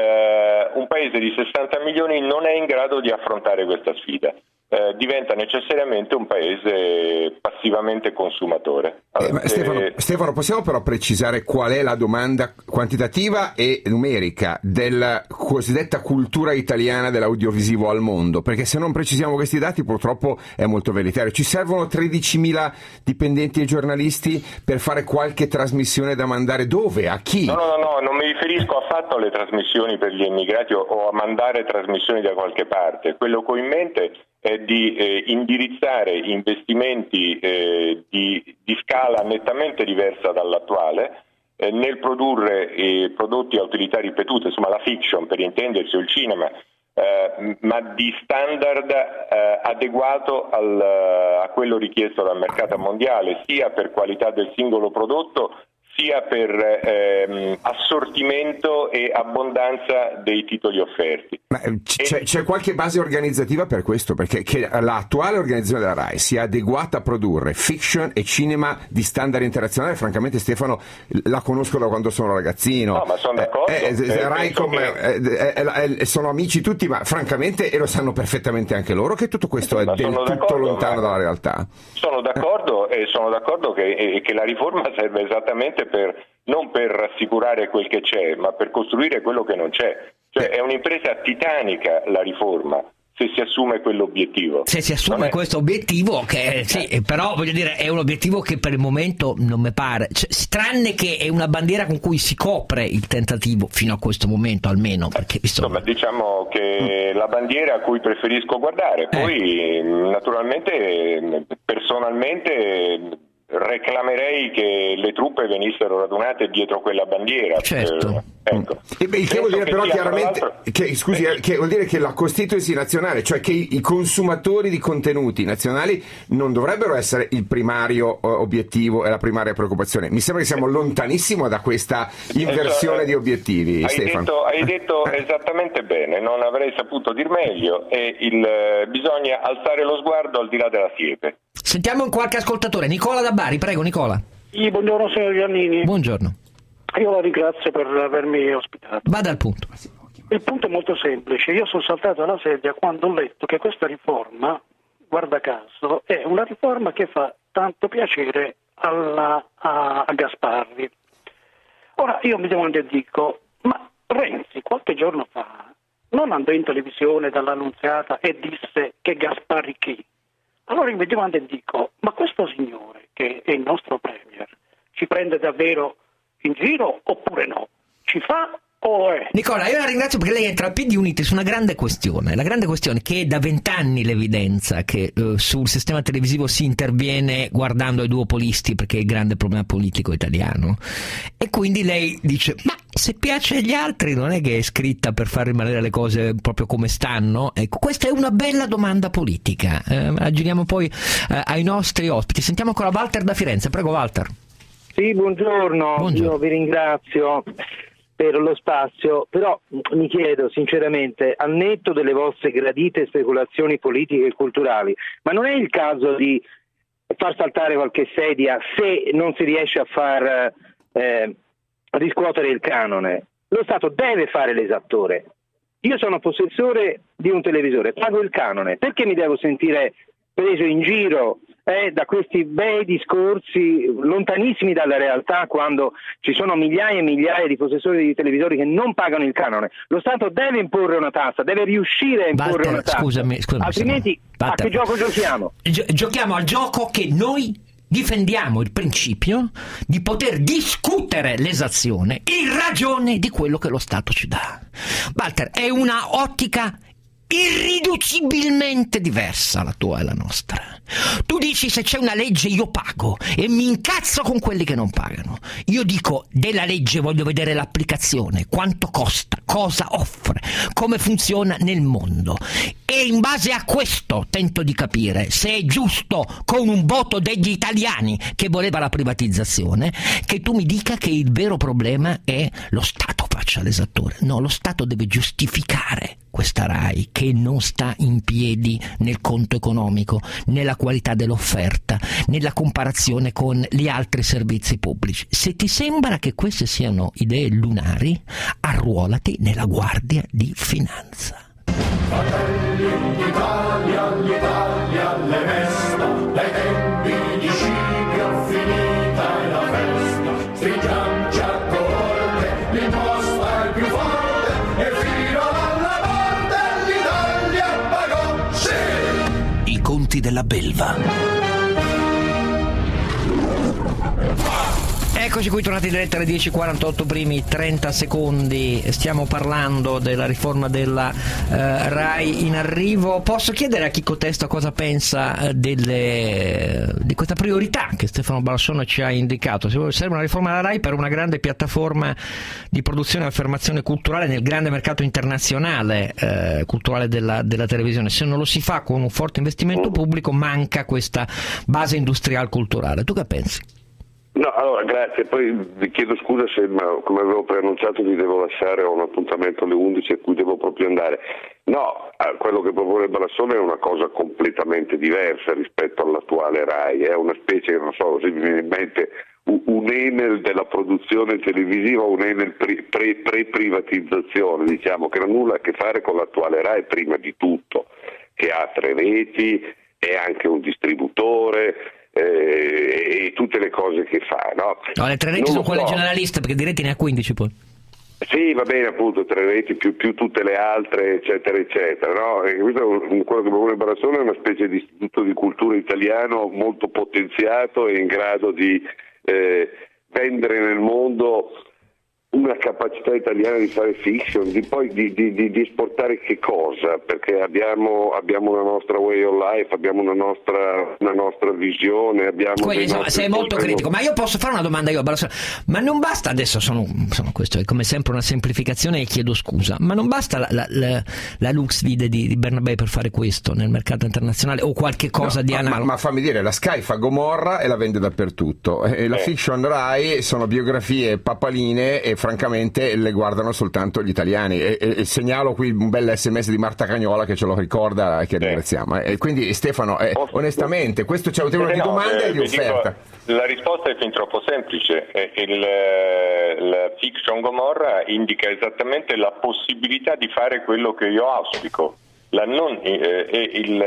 S7: eh, un paese di sessanta milioni non è in grado di affrontare questa sfida. Eh, diventa necessariamente un paese passivamente consumatore.
S3: Eh, ma Stefano, eh, Stefano, possiamo però precisare qual è la domanda quantitativa e numerica della cosiddetta cultura italiana dell'audiovisivo al mondo? Perché se non precisiamo questi dati purtroppo è molto velitario. Ci servono tredicimila dipendenti e giornalisti per fare qualche trasmissione da mandare dove? A chi?
S7: No, no, no, non mi riferisco affatto alle trasmissioni per gli immigrati o, o a mandare trasmissioni da qualche parte. Quello che ho in mente è di eh, indirizzare investimenti eh, di, di scala nettamente diversa dall'attuale eh, nel produrre eh, prodotti a utilità ripetuta, insomma la fiction per intendersi, o il cinema, eh, ma di standard eh, adeguato al, a quello richiesto dal mercato mondiale, sia per qualità del singolo prodotto sia per ehm, assortimento e abbondanza dei titoli offerti.
S3: Ma c'è, c'è qualche base organizzativa per questo? Perché che l'attuale organizzazione della RAI sia adeguata a produrre fiction e cinema di standard internazionale, francamente Stefano la conosco da quando sono ragazzino.
S7: No, ma sono d'accordo.
S3: Eh, eh,
S7: eh,
S3: Raicom
S7: che...
S3: eh, eh, eh, sono amici tutti, ma francamente, e lo sanno perfettamente anche loro, che tutto questo è
S7: ma
S3: del tutto lontano dalla realtà.
S7: Sono d'accordo e sono d'accordo che, eh, che la riforma serve esattamente per non per rassicurare quel che c'è, ma per costruire quello che non c'è. Cioè è un'impresa titanica la riforma, se si assume quell'obiettivo.
S2: Se si assume
S7: Vabbè.
S2: questo obiettivo, che sì, però voglio dire è un obiettivo che per il momento non mi pare, cioè, tranne che è una bandiera con cui si copre il tentativo fino a questo momento almeno, perché insomma,
S7: insomma diciamo che la bandiera a cui preferisco guardare, poi eh. naturalmente personalmente reclamerei che le truppe venissero radunate dietro quella bandiera.
S2: Certo.
S7: Eh, ecco.
S3: E beh, il che vuol dire
S7: che
S3: però
S7: sia,
S3: chiaramente che, scusi, eh, che vuol dire che la constituency nazionale, cioè che i, i consumatori di contenuti nazionali non dovrebbero essere il primario uh, obiettivo e la primaria preoccupazione. Mi sembra che siamo lontanissimo da questa inversione
S7: eh,
S3: di obiettivi.
S7: Hai
S3: Stefano.
S7: detto, hai detto esattamente bene, non avrei saputo dir meglio, e il, eh, bisogna alzare lo sguardo al di là della siepe.
S2: Sentiamo qualche ascoltatore. Nicola da Bari, prego Nicola.
S8: Sì, buongiorno signor Giannini.
S2: Buongiorno.
S8: Io la ringrazio per avermi ospitato.
S2: Vada al punto.
S8: Il punto è molto semplice. Io sono saltato alla sedia quando ho letto che questa riforma, guarda caso, è una riforma che fa tanto piacere alla, a, a Gasparri. Ora io mi domando e dico, ma Renzi qualche giorno fa non andò in televisione dall'Annunziata e disse che Gasparri chi? Allora io mi domando e dico, ma questo signore che è il nostro premier ci prende davvero in giro oppure no? Ci fa o è?
S2: Nicola, io la ringrazio perché lei entra a piedi uniti su una grande questione. La grande questione che è da vent'anni l'evidenza che eh, sul sistema televisivo si interviene guardando ai duopolisti perché è il grande problema politico italiano. E quindi lei dice, ma se piace agli altri non è che è scritta per far rimanere le cose proprio come stanno? Ecco, questa è una bella domanda politica. Eh, la giriamo poi eh, ai nostri ospiti. Sentiamo ancora Walter da Firenze. Prego Walter.
S9: Sì, buongiorno.
S2: Buongiorno.
S9: Io vi ringrazio per lo spazio, però mi chiedo sinceramente, al netto delle vostre gradite speculazioni politiche e culturali, ma non è il caso di far saltare qualche sedia se non si riesce a far eh, riscuotere il canone? Lo Stato deve fare l'esattore. Io sono possessore di un televisore, pago il canone, perché mi devo sentire preso in giro eh, da questi bei discorsi lontanissimi dalla realtà, quando ci sono migliaia e migliaia di possessori di televisori che non pagano il canone? Lo Stato deve imporre una tassa, deve riuscire a imporre
S2: Walter,
S9: una tassa,
S2: scusami, scusami,
S9: altrimenti
S2: Walter,
S9: a che gioco giochiamo?
S2: Gi- giochiamo al gioco che noi difendiamo il principio di poter discutere l'esazione in ragione di quello che lo Stato ci dà. Walter, è una ottica irriducibilmente diversa la tua e la nostra. Tu dici se c'è una legge io pago e mi incazzo con quelli che non pagano. Io dico della legge voglio vedere l'applicazione, quanto costa, cosa offre, come funziona nel mondo, e in base a questo tento di capire se è giusto, con un voto degli italiani che voleva la privatizzazione, che tu mi dica che il vero problema è lo Stato faccia l'esattore. No, lo Stato deve giustificare questa RAI che non sta in piedi nel conto economico, nella qualità dell'offerta, nella comparazione con gli altri servizi pubblici. Se ti sembra che queste siano idee lunari, arruolati nella Guardia di Finanza.
S5: Fratelli d'Italia, l'Italia le mesta, dai tempi di Scipio finita è la festa, stringiamoci a corte, l'imposta è più forte e fino alla morte l'Italia pagò, sì!
S1: I conti della belva.
S2: Eccoci qui tornati in diretta alle dieci e quarantotto, primi trenta secondi. Stiamo parlando della riforma della eh, RAI in arrivo. Posso chiedere a chi contesta cosa pensa eh, delle, di questa priorità che Stefano Balsona ci ha indicato? Serve una riforma della RAI per una grande piattaforma di produzione e affermazione culturale nel grande mercato internazionale eh, culturale della, della televisione. Se non lo si fa con un forte investimento pubblico, manca questa base industriale culturale. Tu che pensi?
S6: No, allora grazie, poi vi chiedo scusa se ma, come avevo preannunciato vi devo lasciare, ho un appuntamento alle undici a cui devo proprio andare. No, quello che propone Balsona è una cosa completamente diversa rispetto all'attuale RAI, è una specie, non so, se mi viene in mente un Enel della produzione televisiva, un Enel pre, pre, pre-privatizzazione, diciamo, che non ha nulla a che fare con l'attuale RAI prima di tutto, che ha tre reti, è anche un distributore, Eh, e tutte le cose che fa, no?
S2: No, le tre reti sono quelle so. generaliste, perché di reti ne ha quindici poi.
S6: Sì, va bene, appunto, tre reti più, più tutte le altre, eccetera, eccetera, no? E questo è un, quello che propone Barassone è una specie di istituto di cultura italiano molto potenziato e in grado di eh, vendere nel mondo una capacità italiana di fare fiction, di poi di, di, di, di esportare che cosa? Perché abbiamo, abbiamo una nostra way of life, abbiamo una nostra, una nostra visione, abbiamo
S2: Quindi, insomma,
S6: nostri...
S2: sei molto critico, ma io posso fare una domanda io, ma non basta, adesso sono, sono questo è come sempre una semplificazione e chiedo scusa, ma non basta la, la, la, la Lux Vide di, di Bernabé per fare questo nel mercato internazionale o qualche cosa
S3: no,
S2: di
S3: ma,
S2: analogo?
S3: Ma, ma fammi dire, la Sky fa Gomorra e la vende dappertutto, e la
S6: eh.
S3: fiction Rai sono biografie papaline e francamente le guardano soltanto gli italiani e, e, e segnalo qui un bel sms di Marta Cagnola che ce lo ricorda e che ringraziamo, e quindi Stefano eh, onestamente questo c'è un tema
S7: eh
S3: di
S7: no,
S3: domanda
S7: eh,
S3: e di offerta.
S7: Dico, la risposta è fin troppo semplice. Il, la fiction Gomorra indica esattamente la possibilità di fare quello che io auspico. La non, eh, il,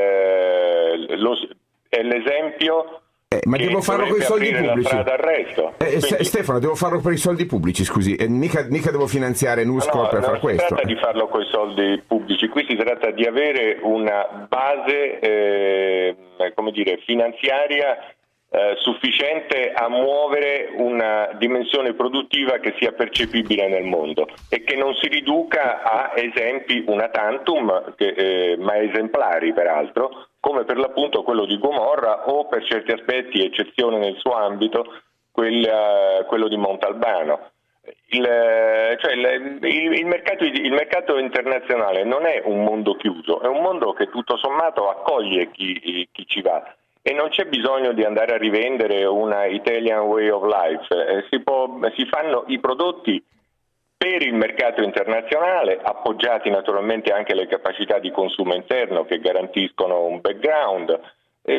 S7: lo, è l'esempio.
S3: Eh, ma devo farlo con i soldi pubblici. Eh,
S7: Quindi,
S3: Stefano, devo farlo per i soldi pubblici, scusi, e mica, mica devo finanziare Nuscor
S7: no,
S3: per fare questo.
S7: Non si tratta di farlo con i soldi pubblici, qui si tratta di avere una base eh, come dire, finanziaria eh, sufficiente a muovere una dimensione produttiva che sia percepibile nel mondo e che non si riduca a esempi una tantum, che, eh, ma esemplari peraltro, come per l'appunto quello di Gomorra o per certi aspetti, eccezione nel suo ambito, quella, quello di Montalbano. Il, cioè il, il, il, mercato, il mercato internazionale non è un mondo chiuso, è un mondo che tutto sommato accoglie chi, chi ci va e non c'è bisogno di andare a rivendere una Italian way of life, eh, si, può, si fanno i prodotti per il mercato internazionale, appoggiati naturalmente anche alle capacità di consumo interno che garantiscono un background. Eh,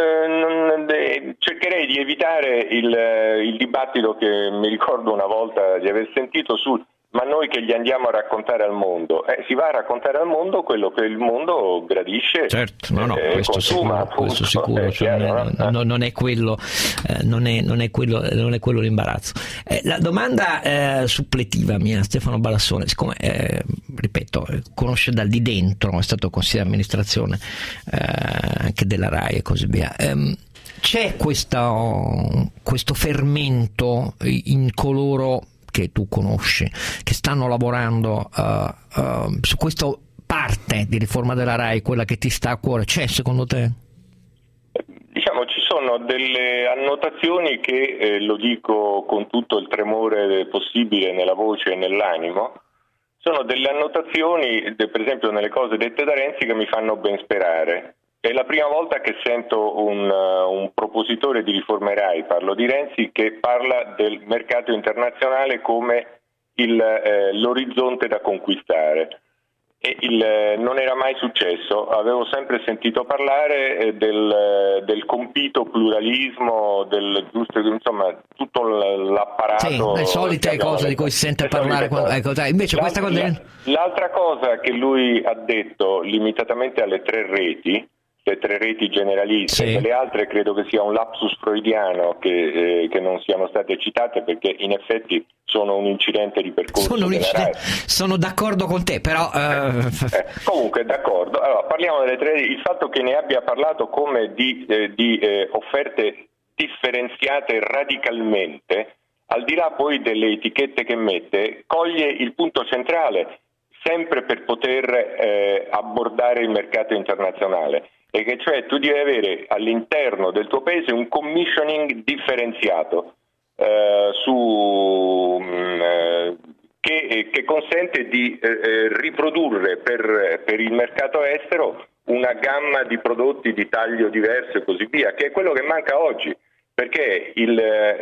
S7: eh, cercherei di evitare il, il dibattito che mi ricordo una volta di aver sentito sul ma noi che gli andiamo a raccontare al mondo, eh, si va a raccontare al mondo quello che il mondo gradisce.
S2: Certo, no, no,
S7: eh,
S2: questo
S7: consuma,
S2: sicuro, questo sicuro,
S7: eh,
S2: cioè,
S7: chiaro,
S2: non,
S7: no?
S2: non è quello, eh, non, è, non, è quello non è quello l'imbarazzo. Eh, la domanda eh, suppletiva mia, Stefano Balassone, siccome eh, ripeto, conosce dal di dentro, è stato consigliere di amministrazione eh, anche della Rai e così via. Ehm, c'è questo, questo fermento in coloro che tu conosci, che stanno lavorando uh, uh, su questa parte di riforma della Rai, quella che ti sta a cuore, c'è secondo te?
S7: Diciamo ci sono delle annotazioni che, eh, lo dico con tutto il tremore possibile nella voce e nell'animo, sono delle annotazioni, de, per esempio nelle cose dette da Renzi, che mi fanno ben sperare. È la prima volta che sento un, uh, un propositore di riforme Rai, parlo di Renzi, che parla del mercato internazionale come il, eh, l'orizzonte da conquistare. E il, eh, non era mai successo, avevo sempre sentito parlare eh, del, del compito pluralismo, del giusto, insomma tutto l'apparato.
S2: Sì, le solite cose di cui si sente parlare. Quando, ecco, dai, invece questa cosa...
S7: L'altra cosa che lui ha detto limitatamente alle tre reti, le tre reti generaliste, sì. Le altre credo che sia un lapsus freudiano che, eh, che non siano state citate perché in effetti sono un incidente di percorso.
S2: Sono, un incidente,
S7: Rai.
S2: sono d'accordo con te, però eh...
S7: Eh, comunque d'accordo. Allora, parliamo delle tre reti. Il fatto che ne abbia parlato come di, eh, di eh, offerte differenziate radicalmente, al di là poi delle etichette che mette, coglie il punto centrale sempre per poter eh, abbordare il mercato internazionale. E che cioè tu devi avere all'interno del tuo paese un commissioning differenziato eh, su, mh, eh, che, che consente di eh, riprodurre per, per il mercato estero una gamma di prodotti di taglio diverso e così via, che è quello che manca oggi. Perché il,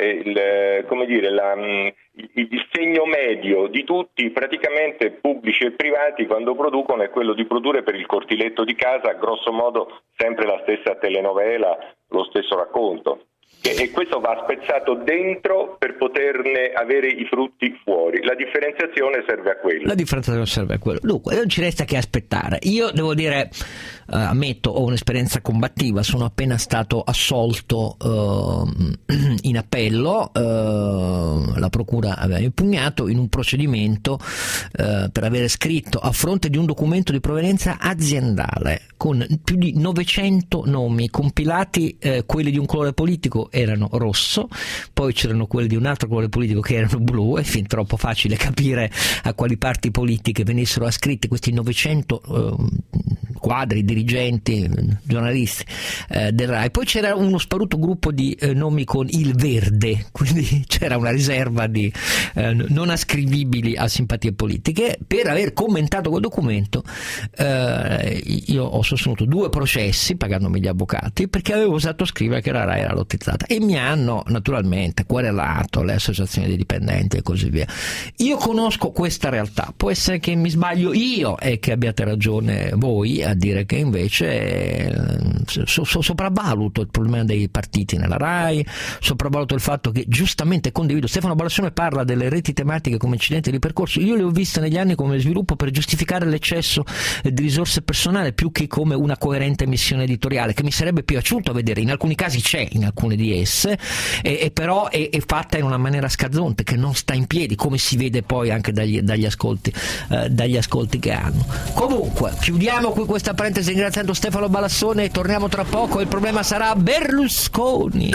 S7: il, come dire, la, il segno medio di tutti, praticamente pubblici e privati, quando producono è quello di produrre per il cortiletto di casa, grosso modo sempre la stessa telenovela, lo stesso racconto. e questo va spezzato dentro per poterne avere i frutti fuori. La differenziazione serve a quello.
S2: La differenziazione serve a quello. Dunque, non ci resta che aspettare. Io devo dire, eh, ammetto, ho un'esperienza combattiva, sono appena stato assolto eh, in appello, eh, la procura aveva impugnato in un procedimento eh, per avere scritto a fronte di un documento di provenienza aziendale con più di novecento nomi compilati, eh, quelli di un colore politico erano rosso, poi c'erano quelli di un altro colore politico che erano blu, e fin troppo facile capire a quali parti politiche venissero ascritti questi novecento eh, quadri, dirigenti, giornalisti eh, del Rai. Poi c'era uno sparuto gruppo di eh, nomi con il verde, quindi c'era una riserva di eh, non ascrivibili a simpatie politiche. Per aver commentato quel documento eh, io ho sostenuto due processi pagandomi gli avvocati perché avevo osato scrivere che la Rai era lottizzata, e mi hanno naturalmente querelato le associazioni dei dipendenti e così via. Io conosco questa realtà, può essere che mi sbaglio io e che abbiate ragione voi a dire che invece so, so, sopravvaluto il problema dei partiti nella Rai, sopravvaluto il fatto che giustamente condivido. Stefano Balassone parla delle reti tematiche come incidenti di percorso, io le ho viste negli anni come sviluppo per giustificare l'eccesso di risorse personali più che come una coerente missione editoriale, che mi sarebbe piaciuto vedere. In alcuni casi c'è, in alcune di esse, e, e però è, è fatta in una maniera scazzonte che non sta in piedi, come si vede poi anche dagli, dagli ascolti eh, dagli ascolti che hanno. Comunque chiudiamo qui questa parentesi ringraziando Stefano Balassone e torniamo tra poco. Il problema sarà Berlusconi.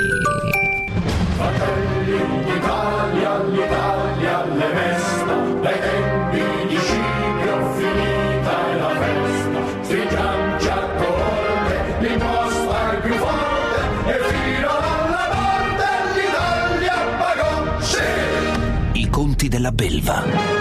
S5: Fratelli d'Italia, l'Italia le mesta, dai tempi di Scipio finita è la festa, stringiamoci a corte, l'imposta è più forte e fino alla morte l'Italia pagò, sì!
S1: I conti della belva.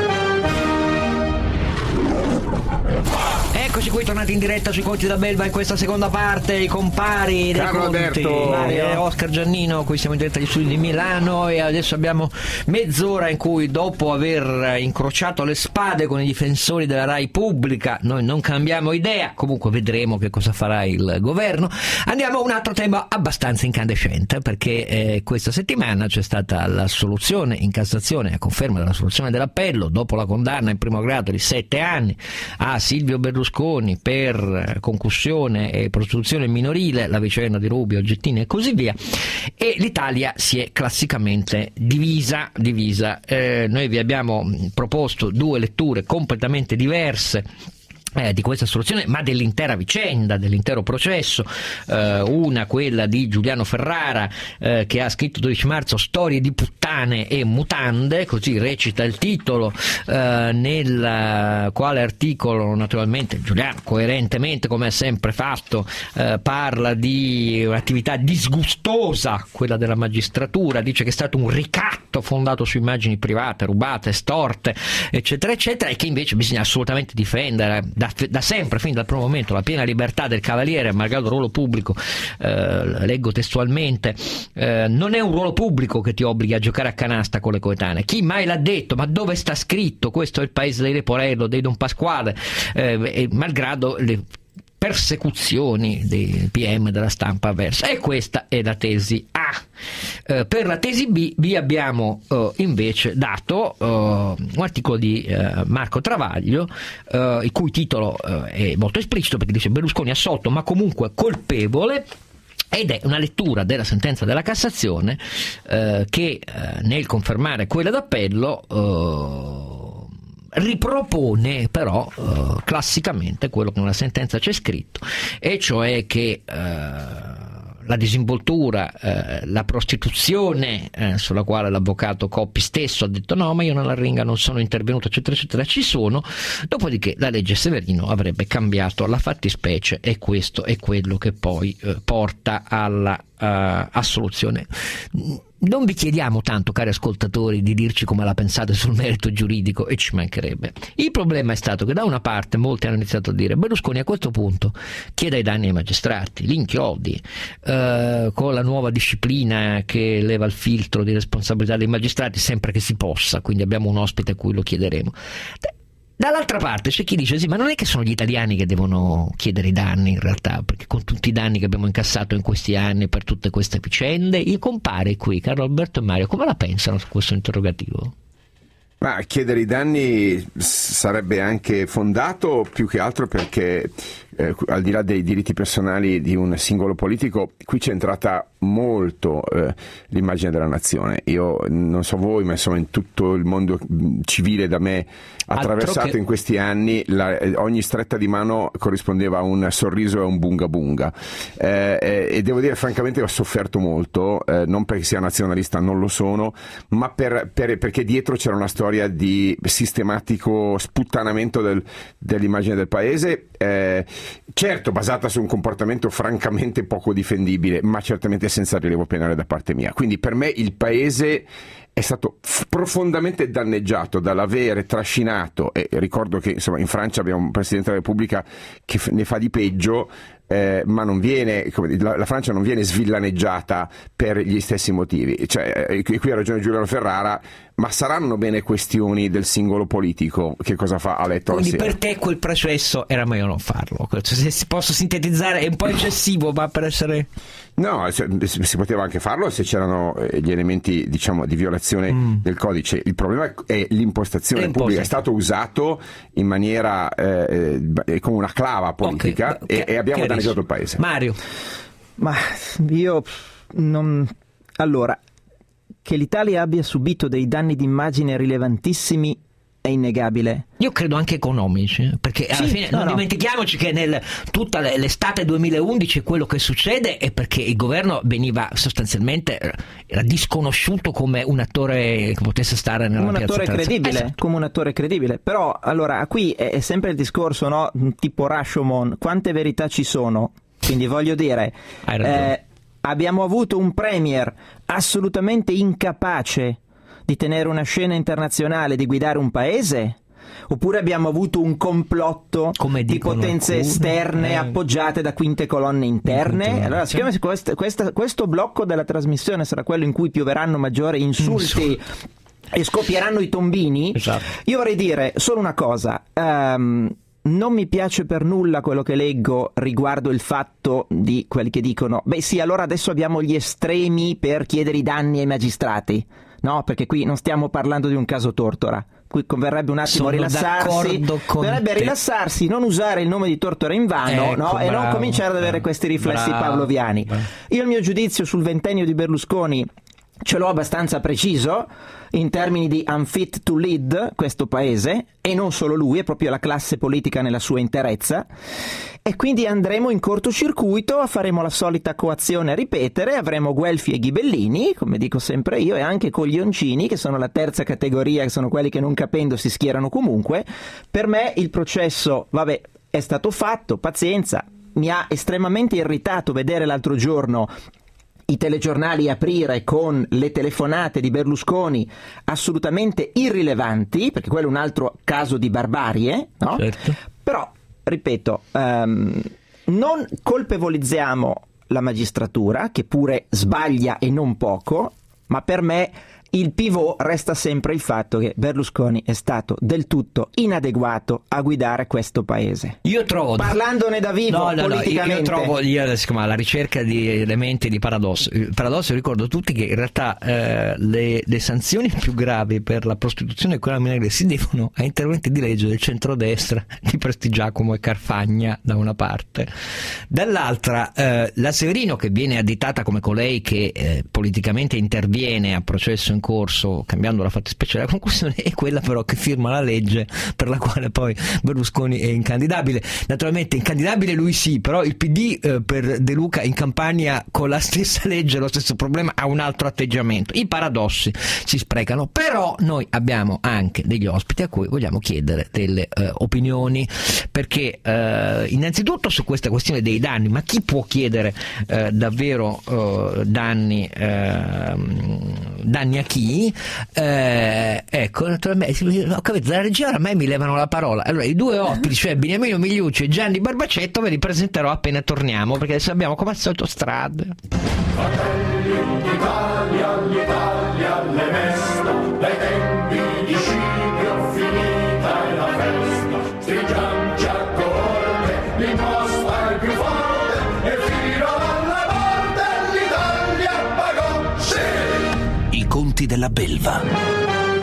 S2: Eccoci qui, tornati in diretta sui conti da belva in questa seconda parte, i compari dei
S3: Carlo
S2: conti,
S3: Alberto.
S2: Mario e Oscar Giannino. Qui siamo in diretta agli studi di Milano e adesso abbiamo mezz'ora in cui, dopo aver incrociato le spade con i difensori della Rai pubblica, noi non cambiamo idea, comunque vedremo che cosa farà il governo. Andiamo a un altro tema abbastanza incandescente, perché eh, questa settimana c'è stata l'assoluzione in Cassazione, a conferma della soluzione dell'appello, dopo la condanna in primo grado di sette anni a Silvio Berlusconi per concussione e prostituzione minorile, la vicenda di Rubio, Gettini e così via, e l'Italia si è classicamente divisa, divisa. Eh, noi vi abbiamo proposto due letture completamente diverse Eh, di questa soluzione, ma dell'intera vicenda, dell'intero processo. Eh, una, quella di Giuliano Ferrara, eh, che ha scritto dodici marzo Storie di puttane e mutande, così recita il titolo, eh, nel quale articolo naturalmente Giuliano, coerentemente come ha sempre fatto, eh, parla di un'attività disgustosa, quella della magistratura, dice che è stato un ricatto fondato su immagini private, rubate, estorte, eccetera eccetera, e che invece bisogna assolutamente difendere Da, da sempre, fin dal primo momento, la piena libertà del cavaliere, malgrado ruolo pubblico. Eh, leggo testualmente, eh, non è un ruolo pubblico che ti obbliga a giocare a canasta con le coetanee. Chi mai l'ha detto? Ma dove sta scritto? Questo è il paese dei Leporello, dei Don Pasquale, eh, e malgrado le persecuzioni dei P M della stampa avversa. E questa è la tesi A. Eh, per la tesi B vi abbiamo eh, invece dato eh, un articolo di eh, Marco Travaglio, eh, il cui titolo eh, è molto esplicito, perché dice: Berlusconi assolto ma comunque colpevole. Ed è una lettura della sentenza della Cassazione eh, che eh, nel confermare quella d'appello eh, ripropone però eh, classicamente quello che nella sentenza c'è scritto, e cioè che eh, la disinvoltura, eh, la prostituzione, eh, sulla quale l'avvocato Coppi stesso ha detto no, ma io nella ringa non sono intervenuto, eccetera eccetera, ci sono, dopodiché la legge Severino avrebbe cambiato la fattispecie, e questo è quello che poi eh, porta alla uh, assoluzione. Non vi chiediamo tanto, cari ascoltatori, di dirci come la pensate sul merito giuridico, e ci mancherebbe. Il problema è stato che da una parte molti hanno iniziato a dire: Berlusconi a questo punto chieda i danni ai magistrati, li inchiodi, eh, con la nuova disciplina che leva il filtro di responsabilità dei magistrati sempre che si possa, quindi abbiamo un ospite a cui lo chiederemo. Dall'altra parte c'è chi dice sì, ma non è che sono gli italiani che devono chiedere i danni in realtà, perché con tutti i danni che abbiamo incassato in questi anni per tutte queste vicende. I compari qui, Carlo Alberto e Mario, come la pensano su questo interrogativo?
S3: Ma chiedere i danni sarebbe anche fondato, più che altro perché eh, al di là dei diritti personali di un singolo politico, qui c'è entrata molto eh, l'immagine della nazione. Io non so voi, ma insomma in tutto il mondo civile da me attraversato che... in questi anni, la, ogni stretta di mano corrispondeva a un sorriso e a un bunga bunga, eh, eh, e devo dire francamente ho sofferto molto, eh, non perché sia nazionalista, non lo sono, ma per, per, perché dietro c'era una storia di sistematico sputtanamento del, dell'immagine del paese, eh, certo basata su un comportamento francamente poco difendibile, ma certamente senza rilievo penale da parte mia. Quindi per me il paese è stato f- profondamente danneggiato dall'avere trascinato, e ricordo che insomma in Francia abbiamo un Presidente della Repubblica che f- ne fa di peggio, eh, ma non viene, come, la, la Francia non viene svillaneggiata per gli stessi motivi, cioè, eh, qui ha ragione Giuliano Ferrara, ma saranno bene questioni del singolo politico che cosa fa a letto
S2: quindi
S3: la sera.
S2: Per te quel processo era meglio non farlo, se si posso sintetizzare, è un po' eccessivo, ma per essere...
S3: No, si poteva anche farlo se c'erano gli elementi, diciamo, di violazione mm. del codice. Il problema è l'impostazione pubblica, è stato usato in maniera eh, come una clava politica, okay. e, e abbiamo danneggiato il paese.
S2: Mario.
S4: Ma io non... Allora, che l'Italia abbia subito dei danni d'immagine rilevantissimi è innegabile.
S2: Io credo anche economici, perché alla
S4: sì,
S2: fine
S4: no,
S2: non
S4: no.
S2: dimentichiamoci che nel tutta l'estate duemilaundici quello che succede è perché il governo veniva sostanzialmente, era disconosciuto come un attore che potesse stare nella
S4: come un
S2: piazza
S4: attore credibile,
S2: esatto.
S4: come un attore credibile. Però allora qui è, è sempre il discorso, no? Tipo Rashomon, quante verità ci sono? Quindi voglio dire, eh, abbiamo avuto un premier assolutamente incapace di tenere una scena internazionale, di guidare un paese? Oppure abbiamo avuto un complotto di potenze alcune, esterne eh. appoggiate da quinte colonne interne? Allora, siccome questo, questo, questo blocco della trasmissione sarà quello in cui pioveranno maggiori insulti e scoppieranno i tombini, esatto. Io vorrei dire solo una cosa. Um, Non mi piace per nulla quello che leggo riguardo il fatto di quelli che dicono beh sì, allora adesso abbiamo gli estremi per chiedere i danni ai magistrati. No, perché qui non stiamo parlando di un caso Tortora. Qui converrebbe un attimo
S2: Sono
S4: rilassarsi, dovrebbe rilassarsi, non usare il nome di Tortora in vano,
S2: ecco,
S4: no? E non cominciare ad avere
S2: bravo,
S4: questi riflessi
S2: bravo,
S4: pavloviani.
S2: bravo.
S4: Io il mio giudizio sul ventennio di Berlusconi ce l'ho abbastanza preciso in termini di unfit to lead questo paese, e non solo lui, è proprio la classe politica nella sua interezza, e quindi andremo in cortocircuito, faremo la solita coazione a ripetere, avremo Guelfi e Ghibellini, come dico sempre io, e anche Coglioncini, che sono la terza categoria, che sono quelli che non capendo si schierano comunque. Per me il processo, vabbè, è stato fatto, pazienza. Mi ha estremamente irritato vedere l'altro giorno i telegiornali aprire con le telefonate di Berlusconi assolutamente irrilevanti, perché quello è un altro caso di barbarie, no?
S2: Certo.
S4: Però, ripeto, um, non colpevolizziamo la magistratura, che pure sbaglia e non poco, ma per me il pivot resta sempre il fatto che Berlusconi è stato del tutto inadeguato a guidare questo paese.
S2: Io trovo,
S4: parlandone da vivo,
S2: no, no,
S4: politicamente,
S2: no, io trovo io, siccome, la ricerca di elementi di paradosso. Il paradosso, ricordo tutti che in realtà eh, le, le sanzioni più gravi per la prostituzione e quella minorile si devono a interventi di legge del centrodestra di Prestigiacomo e Carfagna da una parte, dall'altra eh, la Severino, che viene additata come colei che eh, politicamente interviene a processo in corso cambiando la fattispecie della concussione, è quella però che firma la legge per la quale poi Berlusconi è incandidabile. Naturalmente incandidabile lui sì, però il P D eh, per De Luca in Campania con la stessa legge, lo stesso problema, ha un altro atteggiamento. I paradossi si sprecano, però noi abbiamo anche degli ospiti a cui vogliamo chiedere delle eh, opinioni, perché eh, innanzitutto su questa questione dei danni, ma chi può chiedere eh, davvero eh, danni eh, danni a chi? Eh, ecco, naturalmente, ho capito, dalla regia oramai mi levano la parola. Allora, i due ospiti, cioè Beniamino Migliucci e Gianni Barbacetto, ve li presenterò appena torniamo, perché adesso abbiamo come al solito strade.
S5: Fratelli d'Italia, l'Italia, le mesta, dai tempi di Scipio finita è la festa.
S1: Conti della Belva.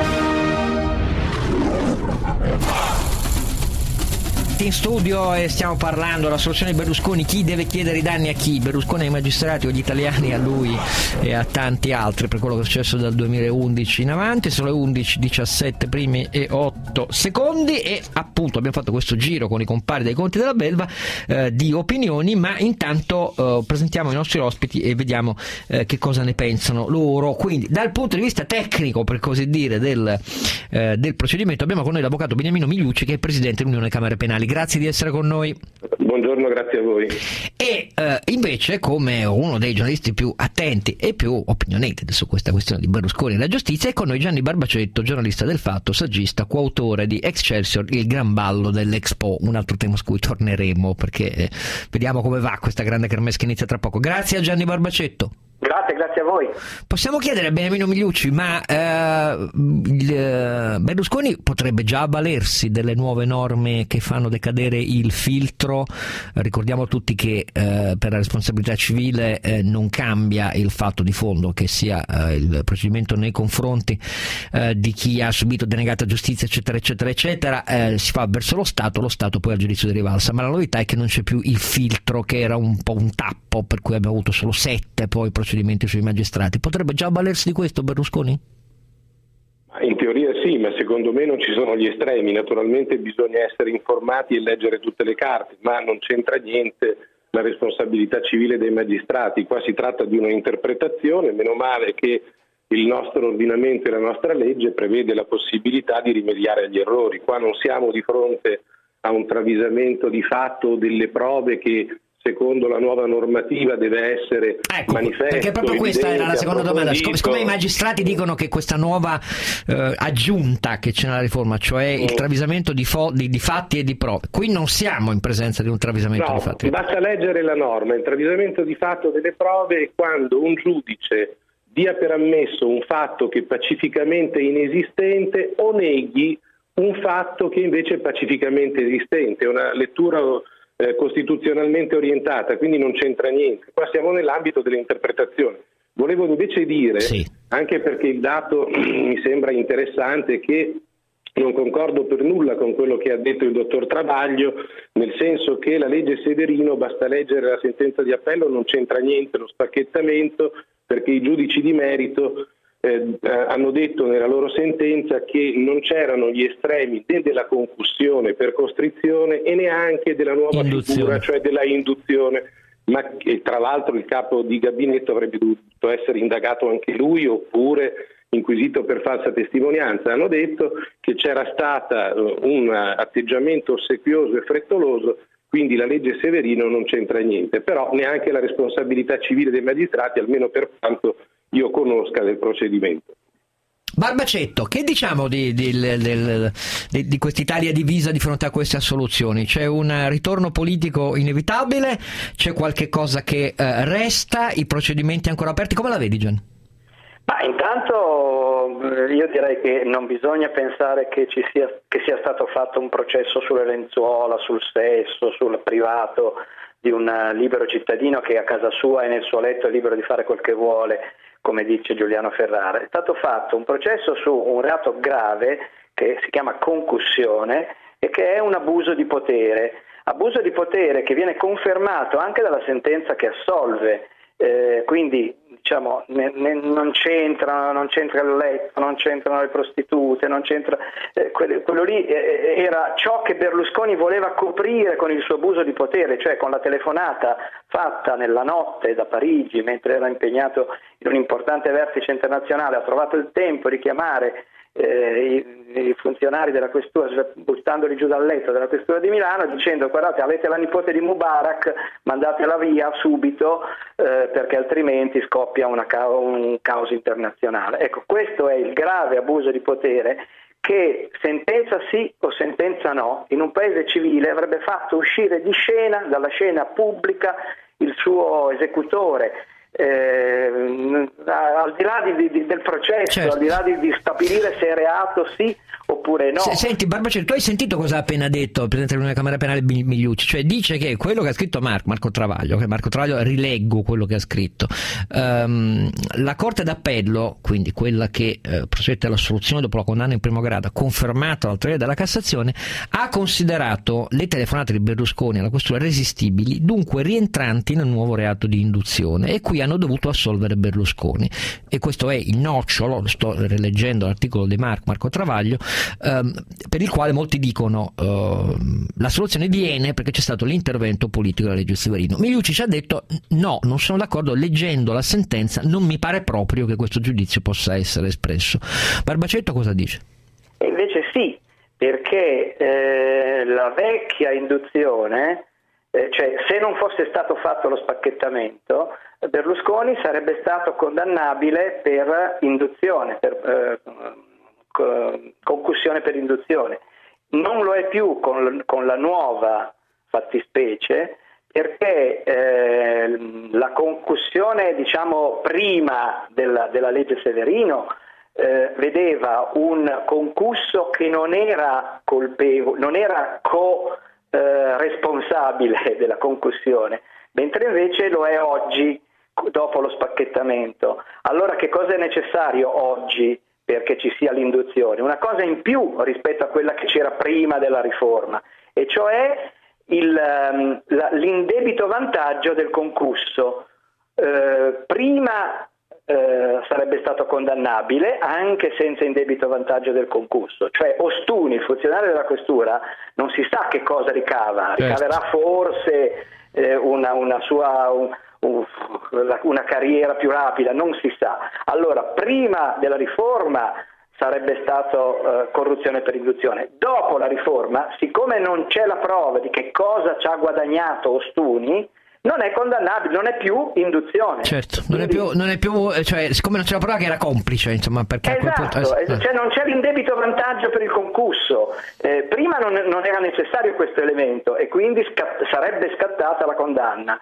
S2: In studio e stiamo parlando della soluzione di Berlusconi. Chi deve chiedere i danni a chi? Berlusconi ai magistrati o gli italiani a lui e a tanti altri per quello che è successo dal duemilaundici in avanti. Sono le undici e diciassette primi e otto secondi e appunto abbiamo fatto questo giro con i compari dei Conti della Belva eh, di opinioni, ma intanto eh, presentiamo i nostri ospiti e vediamo eh, che cosa ne pensano loro. Quindi dal punto di vista tecnico, per così dire, del, eh, del procedimento abbiamo con noi l'avvocato Beniamino Migliucci, che è presidente dell'Unione Camere Penali. Grazie di essere con noi.
S10: Buongiorno, grazie a voi.
S2: E eh, invece, come uno dei giornalisti più attenti e più opinionati su questa questione di Berlusconi e la giustizia, è con noi Gianni Barbacetto, giornalista del Fatto, saggista, coautore di Excelsior, il gran ballo dell'Expo, un altro tema su cui torneremo perché eh, vediamo come va questa grande kermesse che inizia tra poco. Grazie a Gianni Barbacetto.
S11: Grazie, grazie a voi.
S2: Possiamo chiedere a Beniamino Migliucci, ma eh, il, eh, Berlusconi potrebbe già avvalersi delle nuove norme che fanno decadere il filtro? Ricordiamo tutti che eh, per la responsabilità civile eh, non cambia il fatto di fondo che sia eh, il procedimento nei confronti eh, di chi ha subito denegata giustizia, eccetera, eccetera, eccetera, eh, si fa verso lo Stato, lo Stato poi al giudizio di rivalsa, ma la novità è che non c'è più il filtro che era un po' un tappo, per cui abbiamo avuto solo sette poi procedimenti sui magistrati. Potrebbe già avvalersi di questo Berlusconi?
S10: In teoria sì, ma secondo me non ci sono gli estremi. Naturalmente bisogna essere informati e leggere tutte le carte, ma non c'entra niente la responsabilità civile dei magistrati. Qua si tratta di una interpretazione, meno male che il nostro ordinamento e la nostra legge prevede la possibilità di rimediare agli errori. Qua non siamo di fronte a un travisamento di fatto delle prove che secondo la nuova normativa deve essere ecco, manifesto.
S2: Perché proprio questa era la seconda domanda. Siccome i magistrati dicono che questa nuova eh, aggiunta che c'è nella riforma, cioè il travisamento di, fo- di, di fatti e di prove, qui non siamo in presenza di un travisamento
S10: no,
S2: di fatti.
S10: Basta leggere la norma. Il travisamento di fatto delle prove è quando un giudice dia per ammesso un fatto che è pacificamente inesistente o neghi un fatto che invece è pacificamente esistente. È una lettura Eh, costituzionalmente orientata, quindi non c'entra niente. Qua siamo nell'ambito dell'interpretazione. Volevo invece dire, sì. anche perché il dato mi sembra interessante, che non concordo per nulla con quello che ha detto il dottor Travaglio, nel senso che la legge Severino, basta leggere la sentenza di appello, non c'entra niente lo spacchettamento, perché i giudici di merito Eh, hanno detto nella loro sentenza che non c'erano gli estremi né della concussione per costrizione e neanche della nuova induzione. figura, cioè della induzione, ma che tra l'altro il capo di gabinetto avrebbe dovuto essere indagato anche lui oppure inquisito per falsa testimonianza. Hanno detto che c'era stato un atteggiamento ossequioso e frettoloso, quindi la legge Severino non c'entra niente, però neanche la responsabilità civile dei magistrati, almeno per quanto io conosca del procedimento.
S2: Barbacetto, che diciamo di, di, del, di, di quest'Italia divisa di fronte a queste assoluzioni? C'è un ritorno politico inevitabile? C'è qualche cosa che eh, resta? I procedimenti ancora aperti? Come la vedi, Gian?
S11: Ma intanto io direi che non bisogna pensare che ci sia, che sia stato fatto un processo sulle lenzuola, sul sesso, sul privato di un libero cittadino che a casa sua e nel suo letto è libero di fare quel che vuole, come dice Giuliano Ferrara. È stato fatto un processo su un reato grave che si chiama concussione e che è un abuso di potere, abuso di potere che viene confermato anche dalla sentenza che assolve, eh, quindi diciamo ne, ne, non c'entra non c'entra il letto, non c'entrano le prostitute, non c'entra eh, quello, quello lì eh, era ciò che Berlusconi voleva coprire con il suo abuso di potere, cioè con la telefonata fatta nella notte da Parigi mentre era impegnato in un importante vertice internazionale. Ha trovato il tempo di chiamare eh, i, i funzionari della questura, buttandoli giù dal letto della questura di Milano, dicendo: guardate, avete la nipote di Mubarak, mandatela via subito eh, perché altrimenti scoppia una ca- un caos internazionale. Ecco, questo è il grave abuso di potere che, sentenza sì o sentenza no, in un paese civile avrebbe fatto uscire di scena, dalla scena pubblica, il suo esecutore. Eh, al di là di, di, del processo, certo. al di là di, di stabilire se è reato sì oppure no.
S2: Senti Barbacello, tu hai sentito cosa ha appena detto il Presidente dell'Unione Camera Penale Migliucci? Cioè dice che quello che ha scritto Marco, Marco Travaglio, che Marco Travaglio rileggo quello che ha scritto, um, la Corte d'Appello, quindi quella che eh, procede all'assoluzione dopo la condanna in primo grado, confermata dall'autorità della Cassazione, ha considerato le telefonate di Berlusconi alla questura resistibili, dunque rientranti nel nuovo reato di induzione, e qui hanno dovuto assolvere Berlusconi. E questo è il nocciolo, sto rileggendo l'articolo di Marco, Marco Travaglio, ehm, per il quale molti dicono ehm, la soluzione viene perché c'è stato l'intervento politico della legge Severino. Migliucci ci ha detto no, non sono d'accordo, leggendo la sentenza non mi pare proprio che questo giudizio possa essere espresso. Barbacetto cosa dice?
S11: E invece sì, perché eh, la vecchia induzione, eh, cioè se non fosse stato fatto lo spacchettamento, Berlusconi sarebbe stato condannabile per induzione, per eh, concussione per induzione. Non lo è più con, con la nuova fattispecie, perché eh, la concussione, diciamo, prima della, della legge Severino eh, vedeva un concusso che non era colpevole, non era co-responsabile eh, della concussione, mentre invece lo è oggi dopo lo spacchettamento. Allora che cosa è necessario oggi perché ci sia l'induzione? Una cosa in più rispetto a quella che c'era prima della riforma, e cioè il, la, l'indebito vantaggio del concusso. Eh, prima eh, sarebbe stato condannabile anche senza indebito vantaggio del concusso, cioè Ostuni, il funzionario della questura, non si sa che cosa ricava, ricaverà forse eh, una, una sua... Un, una carriera più rapida, non si sa. Allora, prima della riforma sarebbe stato uh, corruzione per induzione. Dopo la riforma, siccome non c'è la prova di che cosa ci ha guadagnato Ostuni, non è condannabile, non è più induzione.
S2: Certo, non è più, non è più, cioè, siccome non c'è la prova che era complice, insomma, perché
S11: esatto,
S2: a quel punto,
S11: eh. cioè non c'è l'indebito vantaggio per il concusso. Eh, prima non, non era necessario questo elemento e quindi scat- sarebbe scattata la condanna.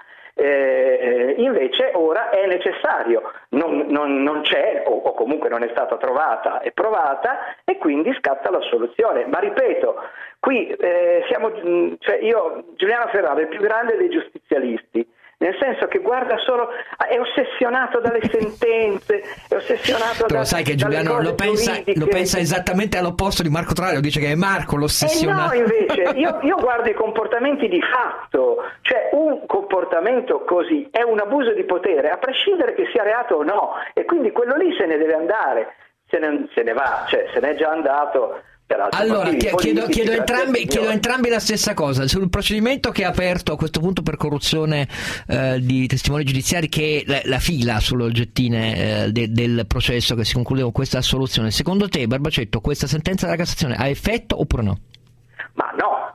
S11: Eh, invece ora è necessario, non, non, non c'è o, o comunque non è stata trovata e provata, e quindi scatta l'assoluzione. Ma ripeto, qui eh, siamo, cioè io, Giuliano Ferrara è il più grande dei giustizialisti, nel senso che guarda solo, è ossessionato dalle sentenze, è ossessionato
S2: però
S11: da,
S2: sai che Giuliano lo pensa, lo pensa esattamente all'opposto di Marco Travaglio, dice che è Marco l'ossessionato.
S11: E no, invece io, io guardo i comportamenti di fatto, cioè un comportamento così è un abuso di potere, a prescindere che sia reato o no, e quindi quello lì se ne deve andare, se ne, se ne va, cioè se n'è già andato.
S2: Allora chiedo, chiedo, entrambi, chiedo entrambi la stessa cosa sul procedimento che è aperto a questo punto per corruzione eh, di testimoni giudiziari, che è la, la fila sulle oggettine eh, de, del processo che si conclude con questa assoluzione. Secondo te, Barbacetto, questa sentenza della Cassazione ha effetto oppure no?
S11: Ma no,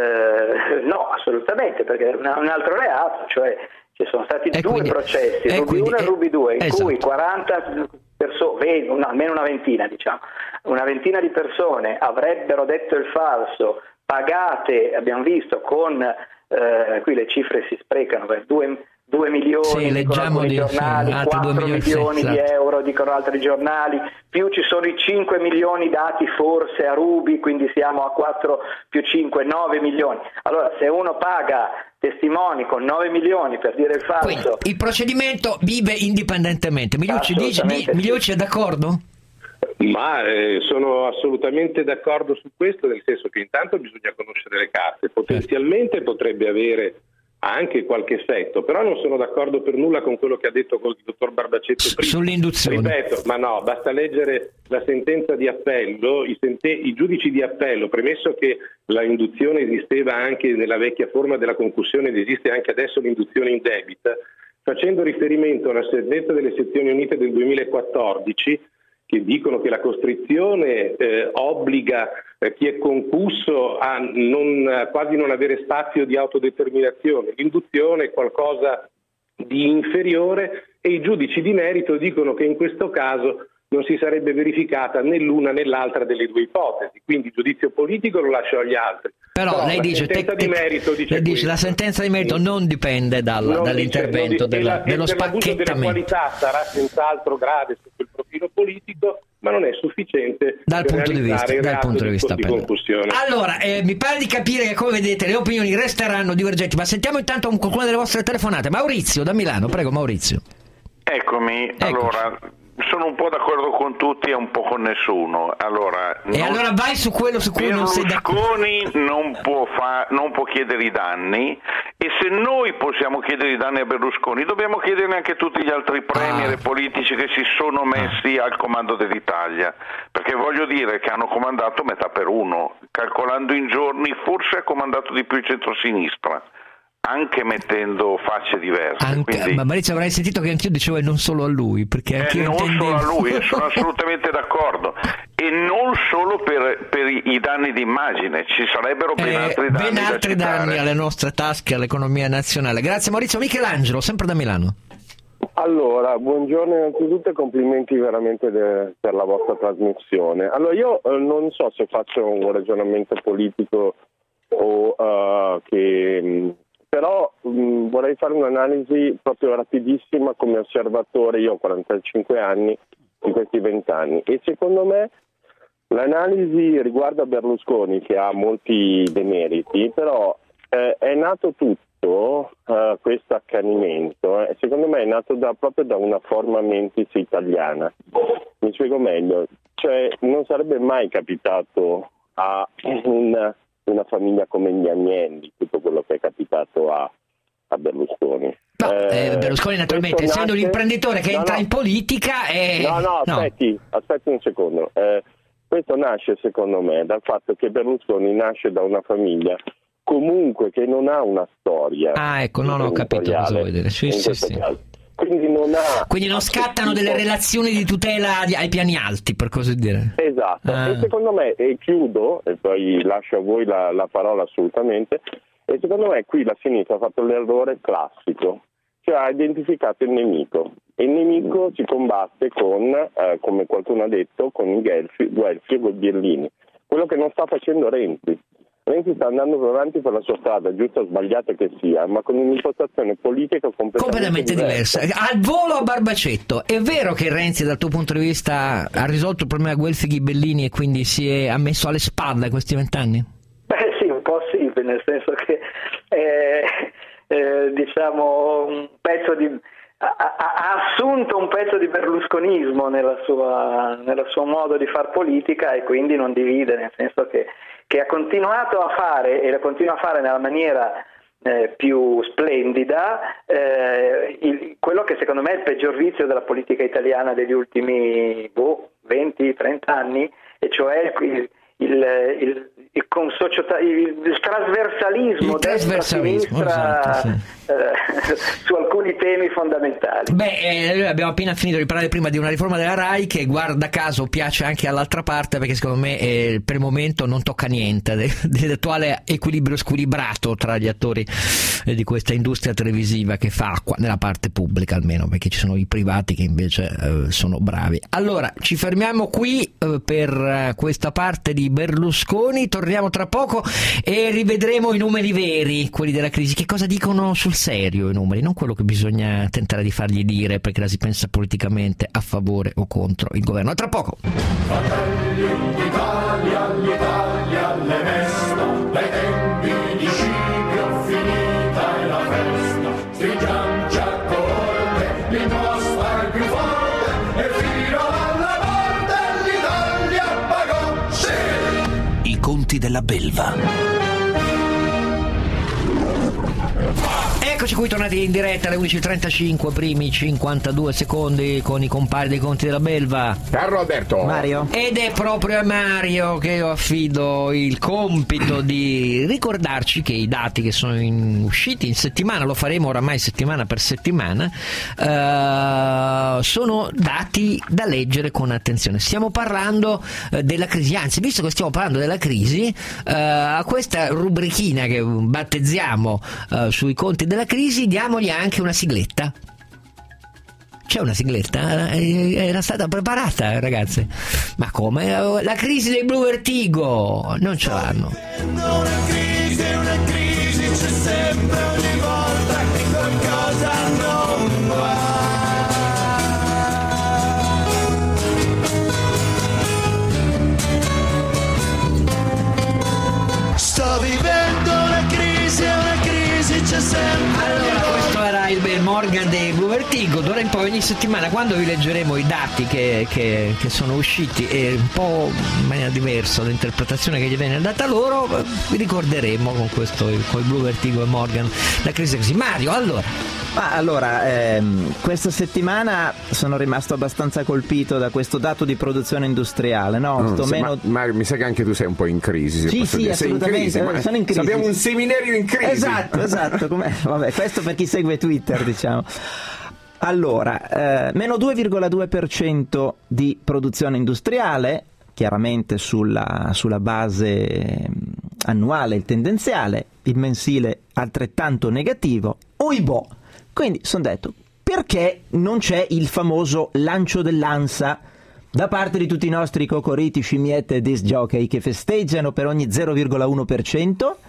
S11: eh, no, assolutamente, perché è un, un altro reato, cioè ci sono stati e due quindi, processi, e Ruby uno e Ruby due, in esatto. cui quaranta persone, no, almeno una ventina diciamo, una ventina di persone avrebbero detto il falso, pagate, abbiamo visto, con, eh, qui le cifre si sprecano, per due, due milioni,
S2: sì,
S11: dicono alcuni giornali, sì, quattro milioni, milioni sì, di esatto. euro, dicono altri giornali, più ci sono i cinque milioni dati forse a Ruby, quindi siamo a quattro più cinque, nove milioni. Allora se uno paga testimoni con nove milioni per dire il falso...
S2: Quindi, il procedimento vive indipendentemente. Migliucci, dice, sì. Migliucci è d'accordo?
S10: Ma eh, sono assolutamente d'accordo su questo, nel senso che intanto bisogna conoscere le carte, potenzialmente potrebbe avere anche qualche effetto, però non sono d'accordo per nulla con quello che ha detto il dottor Barbacetto prima.
S2: Sull'induzione.
S10: Ripeto, ma no, basta leggere la sentenza di appello, i, sente- i giudici di appello, premesso che la induzione esisteva anche nella vecchia forma della concussione ed esiste anche adesso l'induzione indebita, facendo riferimento alla sentenza delle sezioni unite del duemilaquattordici, che dicono che la costrizione eh, obbliga eh, chi è concusso a non, quasi non avere spazio di autodeterminazione. L'induzione è qualcosa di inferiore e i giudici di merito dicono che in questo caso non si sarebbe verificata né l'una né l'altra delle due ipotesi, quindi il giudizio politico lo lascio agli altri.
S2: Però, Però
S10: lei, dice, te, di merito dice
S2: lei dice la sentenza di merito non dipende dal, non dall'intervento
S10: dice,
S2: della,
S10: la,
S2: dello
S10: spacchettamento.
S2: L'abuso della
S10: qualità sarà senz'altro grave sotto il profilo politico, ma non è sufficiente
S2: dal
S10: per
S2: punto di vista,
S10: realizzare il
S2: dal
S10: reato
S2: punto di
S10: di,
S2: vista
S10: di
S2: penale.
S10: concussione.
S2: Allora, eh, mi pare di capire che, come vedete, le opinioni resteranno divergenti, ma sentiamo intanto qualcuna delle vostre telefonate. Maurizio da Milano, prego Maurizio.
S12: Eccomi,
S2: Eccoci.
S12: allora sono un po' d'accordo con tutti e un po' con nessuno. Allora,
S2: E
S12: non-
S2: allora vai su quello su cui non sei d'accordo.
S12: Berlusconi non può, fa- non può chiedere i danni, e se noi possiamo chiedere i danni a Berlusconi dobbiamo chiederne anche tutti gli altri premier
S2: Ah.
S12: e politici che si sono messi al comando dell'Italia, perché voglio dire che hanno comandato metà per uno, calcolando in giorni forse ha comandato di più il centrosinistra, anche mettendo facce diverse.
S2: Anche,
S12: Quindi-
S2: ma Maurizio, avrai sentito che anch'io dicevo e non solo a lui, perché
S12: Eh,
S2: anch'io
S12: non
S2: intendevo...
S12: solo a lui, sono assolutamente d'accordo, e non solo per, per i, i danni d'immagine, ci sarebbero ben
S2: Eh,
S12: altri danni
S2: ben
S12: da
S2: altri
S12: citare.
S2: danni alle nostre tasche, all'economia nazionale. Grazie Maurizio. Michelangelo, sempre da Milano.
S13: Allora, buongiorno innanzitutto e complimenti veramente de- per la vostra trasmissione. Allora, io eh, non so se faccio un ragionamento politico o eh, che... mh, però mh, vorrei fare un'analisi proprio rapidissima come osservatore. Io ho quarantacinque anni in questi venti anni e secondo me l'analisi riguarda Berlusconi, che ha molti demeriti, però eh, è nato tutto eh, questo accanimento, eh, secondo me è nato da, proprio da una forma mentis italiana. Mi spiego meglio, cioè non sarebbe mai capitato a una, una famiglia come gli Agnelli tutto quello che è capitato a, a Berlusconi.
S2: No,
S13: Eh,
S2: eh, Berlusconi naturalmente,
S13: questo
S2: essendo
S13: nasce-
S2: l'imprenditore che
S13: No,
S2: entra
S13: no.
S2: in politica è...
S13: No, no, aspetti, aspetti un secondo. Eh, questo nasce secondo me dal fatto che Berlusconi nasce da una famiglia comunque che non ha una storia.
S2: Ah, ecco, no, no, ho capito cosa vuoi dire. Sì,
S13: in
S2: sì,
S13: questo
S2: sì.
S13: caso. Quindi non ha...
S2: Quindi non scattano delle relazioni di tutela di- ai piani alti, per così dire.
S13: Esatto,
S2: Ah.
S13: e secondo me, e chiudo, e poi lascio a voi la, la parola assolutamente, e secondo me qui la sinistra ha fatto l'errore classico, cioè ha identificato il nemico. E il nemico si combatte con, eh, come qualcuno ha detto, con i Guelfi, Guelfi e Gobbiellini. Quello che non sta facendo Renzi. Renzi sta andando avanti per la sua strada, giusta o sbagliata che sia, ma con un'impostazione politica completamente,
S2: Completamente diversa. Al volo a Barbacetto, è vero che Renzi dal tuo punto di vista ha risolto il problema Guelfi Ghibellini e quindi si è ha messo alle spalle questi vent'anni?
S11: Beh sì, un po' sì, nel senso che eh, eh, diciamo un pezzo di ha, ha- ha assunto un pezzo di berlusconismo nella sua, nel suo modo di far politica e quindi non divide, nel senso che, che ha continuato a fare e lo continua a fare nella maniera eh, più splendida eh, il- quello che secondo me è il peggior vizio della politica italiana degli ultimi boh, venti trenta anni, e cioè il, il, il, il, consociata- il- il trasversalismo,
S2: Il trasversalismo,
S11: destra-sinistra,
S2: esatto, sì.
S11: eh, su alcuni temi fondamentali.
S2: Beh, eh, noi abbiamo appena finito di parlare prima di una riforma della RAI che guarda caso piace anche all'altra parte, perché secondo me eh, per il momento non tocca niente de- dell'attuale equilibrio squilibrato tra gli attori eh, di questa industria televisiva che fa acqua, nella parte pubblica almeno, perché ci sono i privati che invece eh, sono bravi. Allora, ci fermiamo qui eh, per eh, questa parte di Berlusconi, torniamo tra poco e rivedremo i numeri veri, quelli della crisi. Che cosa dicono sul serio i numeri, non quello che bisogna tentare di fargli dire perché la si pensa politicamente a favore o contro il governo. A tra poco.
S5: Fratelli d'Italia, l'Italia le mesta, dai tempi di Scipio finita è la festa, stringiamoci a corte, l'imposta è più forte e fino alla morte l'Italia pagò, sì!
S1: I conti della belva.
S2: Eccoci qui tornati in diretta alle undici e trentacinque, primi cinquantadue secondi con i compari dei conti della belva.
S3: Carlo Alberto.
S4: Mario.
S2: Ed è proprio a Mario che io affido il compito di ricordarci che i dati che sono in, usciti in settimana, lo faremo oramai settimana per settimana, eh, sono dati da leggere con attenzione. Stiamo parlando eh, della crisi, anzi, visto che stiamo parlando della crisi, eh, a questa rubrichina che battezziamo eh, sui conti della crisi diamogli anche una sigletta. C'è una sigletta? Era stata preparata, ragazzi. Ma come? La crisi dei Blue Vertigo non ce l'hanno.
S5: Una crisi, una crisi, c'è sempre ogni volta che qualcosa non va.
S2: vertigo. D'ora in poi ogni settimana, quando vi leggeremo i dati che, che, che sono usciti e un po' in maniera diversa l'interpretazione che gli viene data loro, vi ricorderemo con questo, con il Blu Vertigo e Morgan la crisi così. Mario, allora
S4: Ma allora, ehm, questa settimana sono rimasto abbastanza colpito da questo dato di produzione industriale, no?
S3: No,
S4: Sto
S3: se,
S4: meno...
S3: ma, Mario, mi sa che anche tu sei un po' in crisi. Se
S4: Sì,
S3: posso
S4: sì,
S3: dire. Sei in
S4: assolutamente,
S3: crisi, ma
S4: sono in crisi.
S3: Abbiamo un seminario in crisi.
S4: Esatto, esatto. Com'è? Vabbè, questo per chi segue Twitter, diciamo. Allora, eh, meno due virgola due per cento di produzione industriale, chiaramente sulla, sulla base annuale, il tendenziale, il mensile altrettanto negativo. Oibò! Quindi sono detto, perché non c'è il famoso lancio dell'ANSA da parte di tutti i nostri cocoriti, scimmiette e disc jockey che festeggiano per ogni zero virgola uno per cento?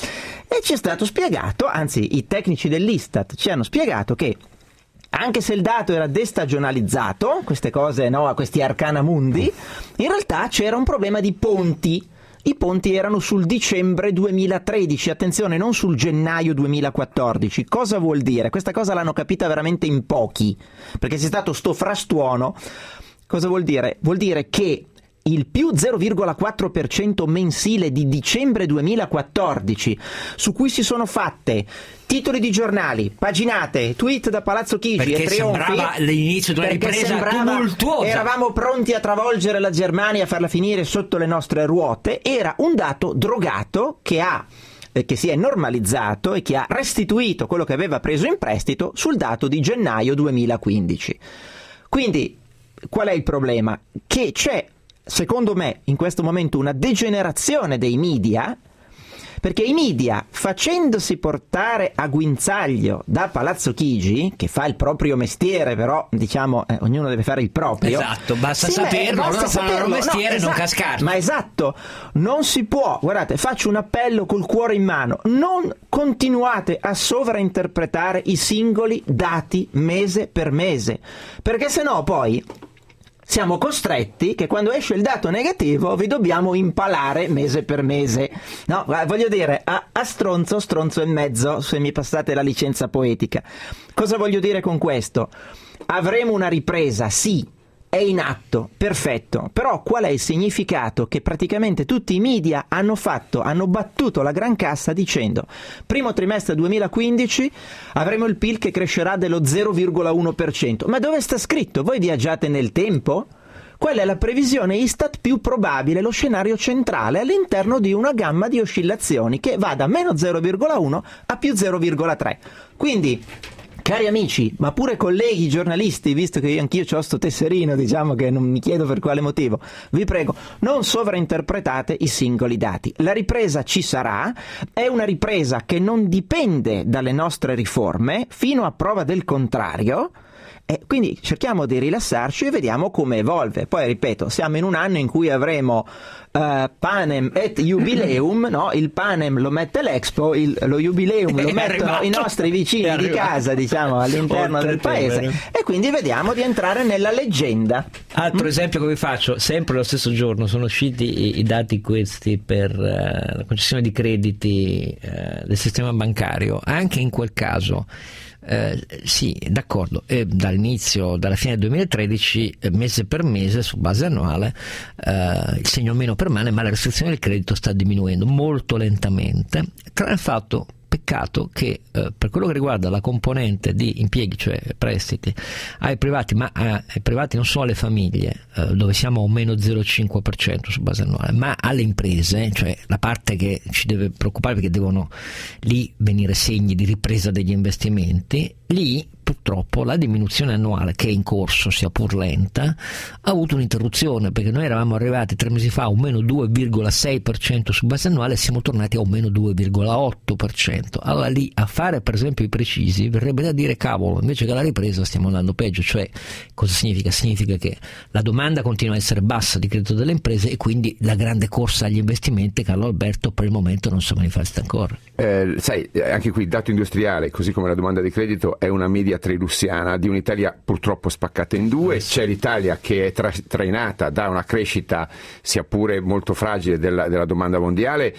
S4: E ci è stato spiegato, anzi i tecnici dell'Istat ci hanno spiegato che anche se il dato era destagionalizzato, queste cose, no, a questi arcana mundi, in realtà c'era un problema di ponti. I ponti erano sul dicembre duemilatredici, attenzione, non sul gennaio duemilaquattordici. Cosa vuol dire? Questa cosa l'hanno capita veramente in pochi, perché c'è stato sto frastuono. Cosa vuol dire? Vuol dire che il più zero virgola quattro per cento mensile di dicembre duemilaquattordici, su cui si sono fatte titoli di giornali, paginate, tweet da Palazzo Chigi
S2: perché
S4: e trionfi,
S2: sembrava l'inizio di una ripresa tumultuosa,
S4: eravamo pronti a travolgere la Germania, a farla finire sotto le nostre ruote, era un dato drogato che ha che si è normalizzato e che ha restituito quello che aveva preso in prestito sul dato di gennaio duemilaquindici. Quindi qual è il problema? Che c'è, secondo me, in questo momento una degenerazione dei media, perché i media, facendosi portare a guinzaglio da Palazzo Chigi, che fa il proprio mestiere, però diciamo eh, ognuno deve fare il proprio.
S2: Esatto, basta
S4: sì,
S2: saperlo,
S4: basta
S2: loro fanno il loro mestiere,
S4: no,
S2: non
S4: esatto,
S2: cascarci.
S4: Ma esatto, non si può, guardate, faccio un appello col cuore in mano, non continuate a sovrainterpretare i singoli dati mese per mese, perché sennò poi siamo costretti che quando esce il dato negativo vi dobbiamo impalare mese per mese. No, voglio dire, a, a stronzo, stronzo e mezzo, se mi passate la licenza poetica. Cosa voglio dire con questo? Avremo una ripresa, sì, è in atto, perfetto, però qual è il significato che praticamente tutti i media hanno fatto, hanno battuto la gran cassa dicendo primo trimestre duemilaquindici avremo il P I L che crescerà dello zero virgola uno per cento, ma dove sta scritto? Voi viaggiate nel tempo? Quella è la previsione Istat più probabile, lo scenario centrale all'interno di una gamma di oscillazioni che va da meno zero virgola uno a più zero virgola tre. Quindi, cari amici, ma pure colleghi giornalisti, visto che io anch'io ho sto tesserino, diciamo che non mi chiedo per quale motivo, vi prego, non sovrainterpretate i singoli dati. La ripresa ci sarà, è una ripresa che non dipende dalle nostre riforme, fino a prova del contrario, e quindi cerchiamo di rilassarci e vediamo come evolve. Poi ripeto, siamo in un anno in cui avremo uh, Panem et Jubileum, no? Il Panem lo mette l'Expo, il, lo Jubileum lo mettono i nostri vicini di casa, diciamo, all'interno
S2: Oltre
S4: del paese,
S2: te,
S4: e quindi vediamo di entrare nella leggenda.
S2: Altro mm? esempio che vi faccio, sempre lo stesso giorno sono usciti i, i dati questi per uh, la concessione di crediti uh, del sistema bancario. Anche in quel caso Eh, sì, d'accordo, e dall'inizio, dalla fine del duemilatredici, eh, mese per mese su base annuale, eh, il segno meno permane, ma la restrizione del credito sta diminuendo molto lentamente. Tra il fatto, peccato che eh, per quello che riguarda la componente di impieghi, cioè prestiti ai privati, ma a, ai privati non solo alle famiglie, eh, dove siamo a un meno zero virgola cinque per cento su base annuale, ma alle imprese, cioè la parte che ci deve preoccupare perché devono lì venire segni di ripresa degli investimenti, lì purtroppo la diminuzione annuale, che è in corso sia pur lenta, ha avuto un'interruzione, perché noi eravamo arrivati tre mesi fa a un meno due virgola sei per cento su base annuale e siamo tornati a un meno due virgola otto per cento. Allora lì a fare per esempio i precisi verrebbe da dire cavolo, invece che alla ripresa stiamo andando peggio. Cioè cosa significa? Significa che la domanda continua a essere bassa di credito delle imprese e quindi la grande corsa agli investimenti, Carlo Alberto, per il momento non si manifesta ancora.
S3: Eh, sai, anche qui il dato industriale, così come la domanda di credito, è una media trilussiana di un'Italia purtroppo spaccata in due. C'è l'Italia che è tra- trainata da una crescita sia pure molto fragile della, della domanda mondiale,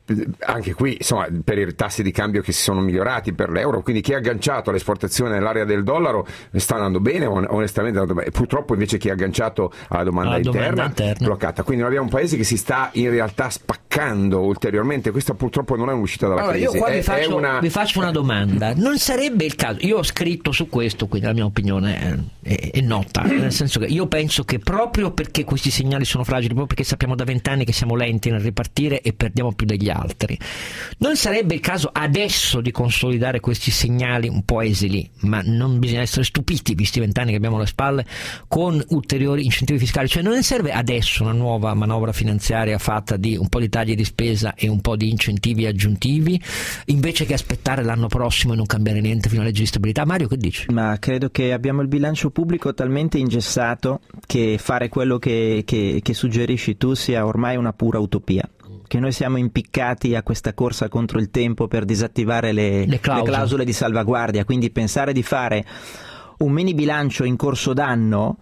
S3: anche qui insomma per i tassi di cambio che si sono migliorati per l'euro, quindi chi è agganciato all'esportazione nell'area del dollaro sta andando bene, onestamente purtroppo invece chi è agganciato alla domanda,
S2: alla
S3: interna,
S2: domanda interna
S3: bloccata, quindi noi abbiamo un paese che si sta in realtà spaccando ulteriormente. Questa purtroppo non è un'uscita dalla
S2: allora,
S3: crisi.
S2: Io qua
S3: è,
S2: vi, faccio,
S3: una...
S2: vi faccio una domanda, non sarebbe il caso, io ho scritto su questo, quindi la mia opinione è, è, è nota, nel senso che io penso che proprio perché questi segnali sono fragili, proprio perché sappiamo da vent'anni che siamo lenti nel ripartire e perdiamo più degli altri, non sarebbe il caso adesso di consolidare questi segnali un po' esili, ma non bisogna essere stupiti visti i vent'anni che abbiamo alle spalle, con ulteriori incentivi fiscali? Cioè non serve adesso una nuova manovra finanziaria fatta di un po' di tagli di spesa e un po' di incentivi aggiuntivi, invece che aspettare l'anno prossimo e non cambiare niente fino alla legge di stabilità? Mario, che dici?
S4: Ma credo che abbiamo il bilancio pubblico talmente ingessato che fare quello che, che, che suggerisci tu sia ormai una pura utopia, che noi siamo impiccati a questa corsa contro il tempo per disattivare le,
S2: le, clausole.
S4: le clausole di salvaguardia, quindi pensare di fare un mini bilancio in corso d'anno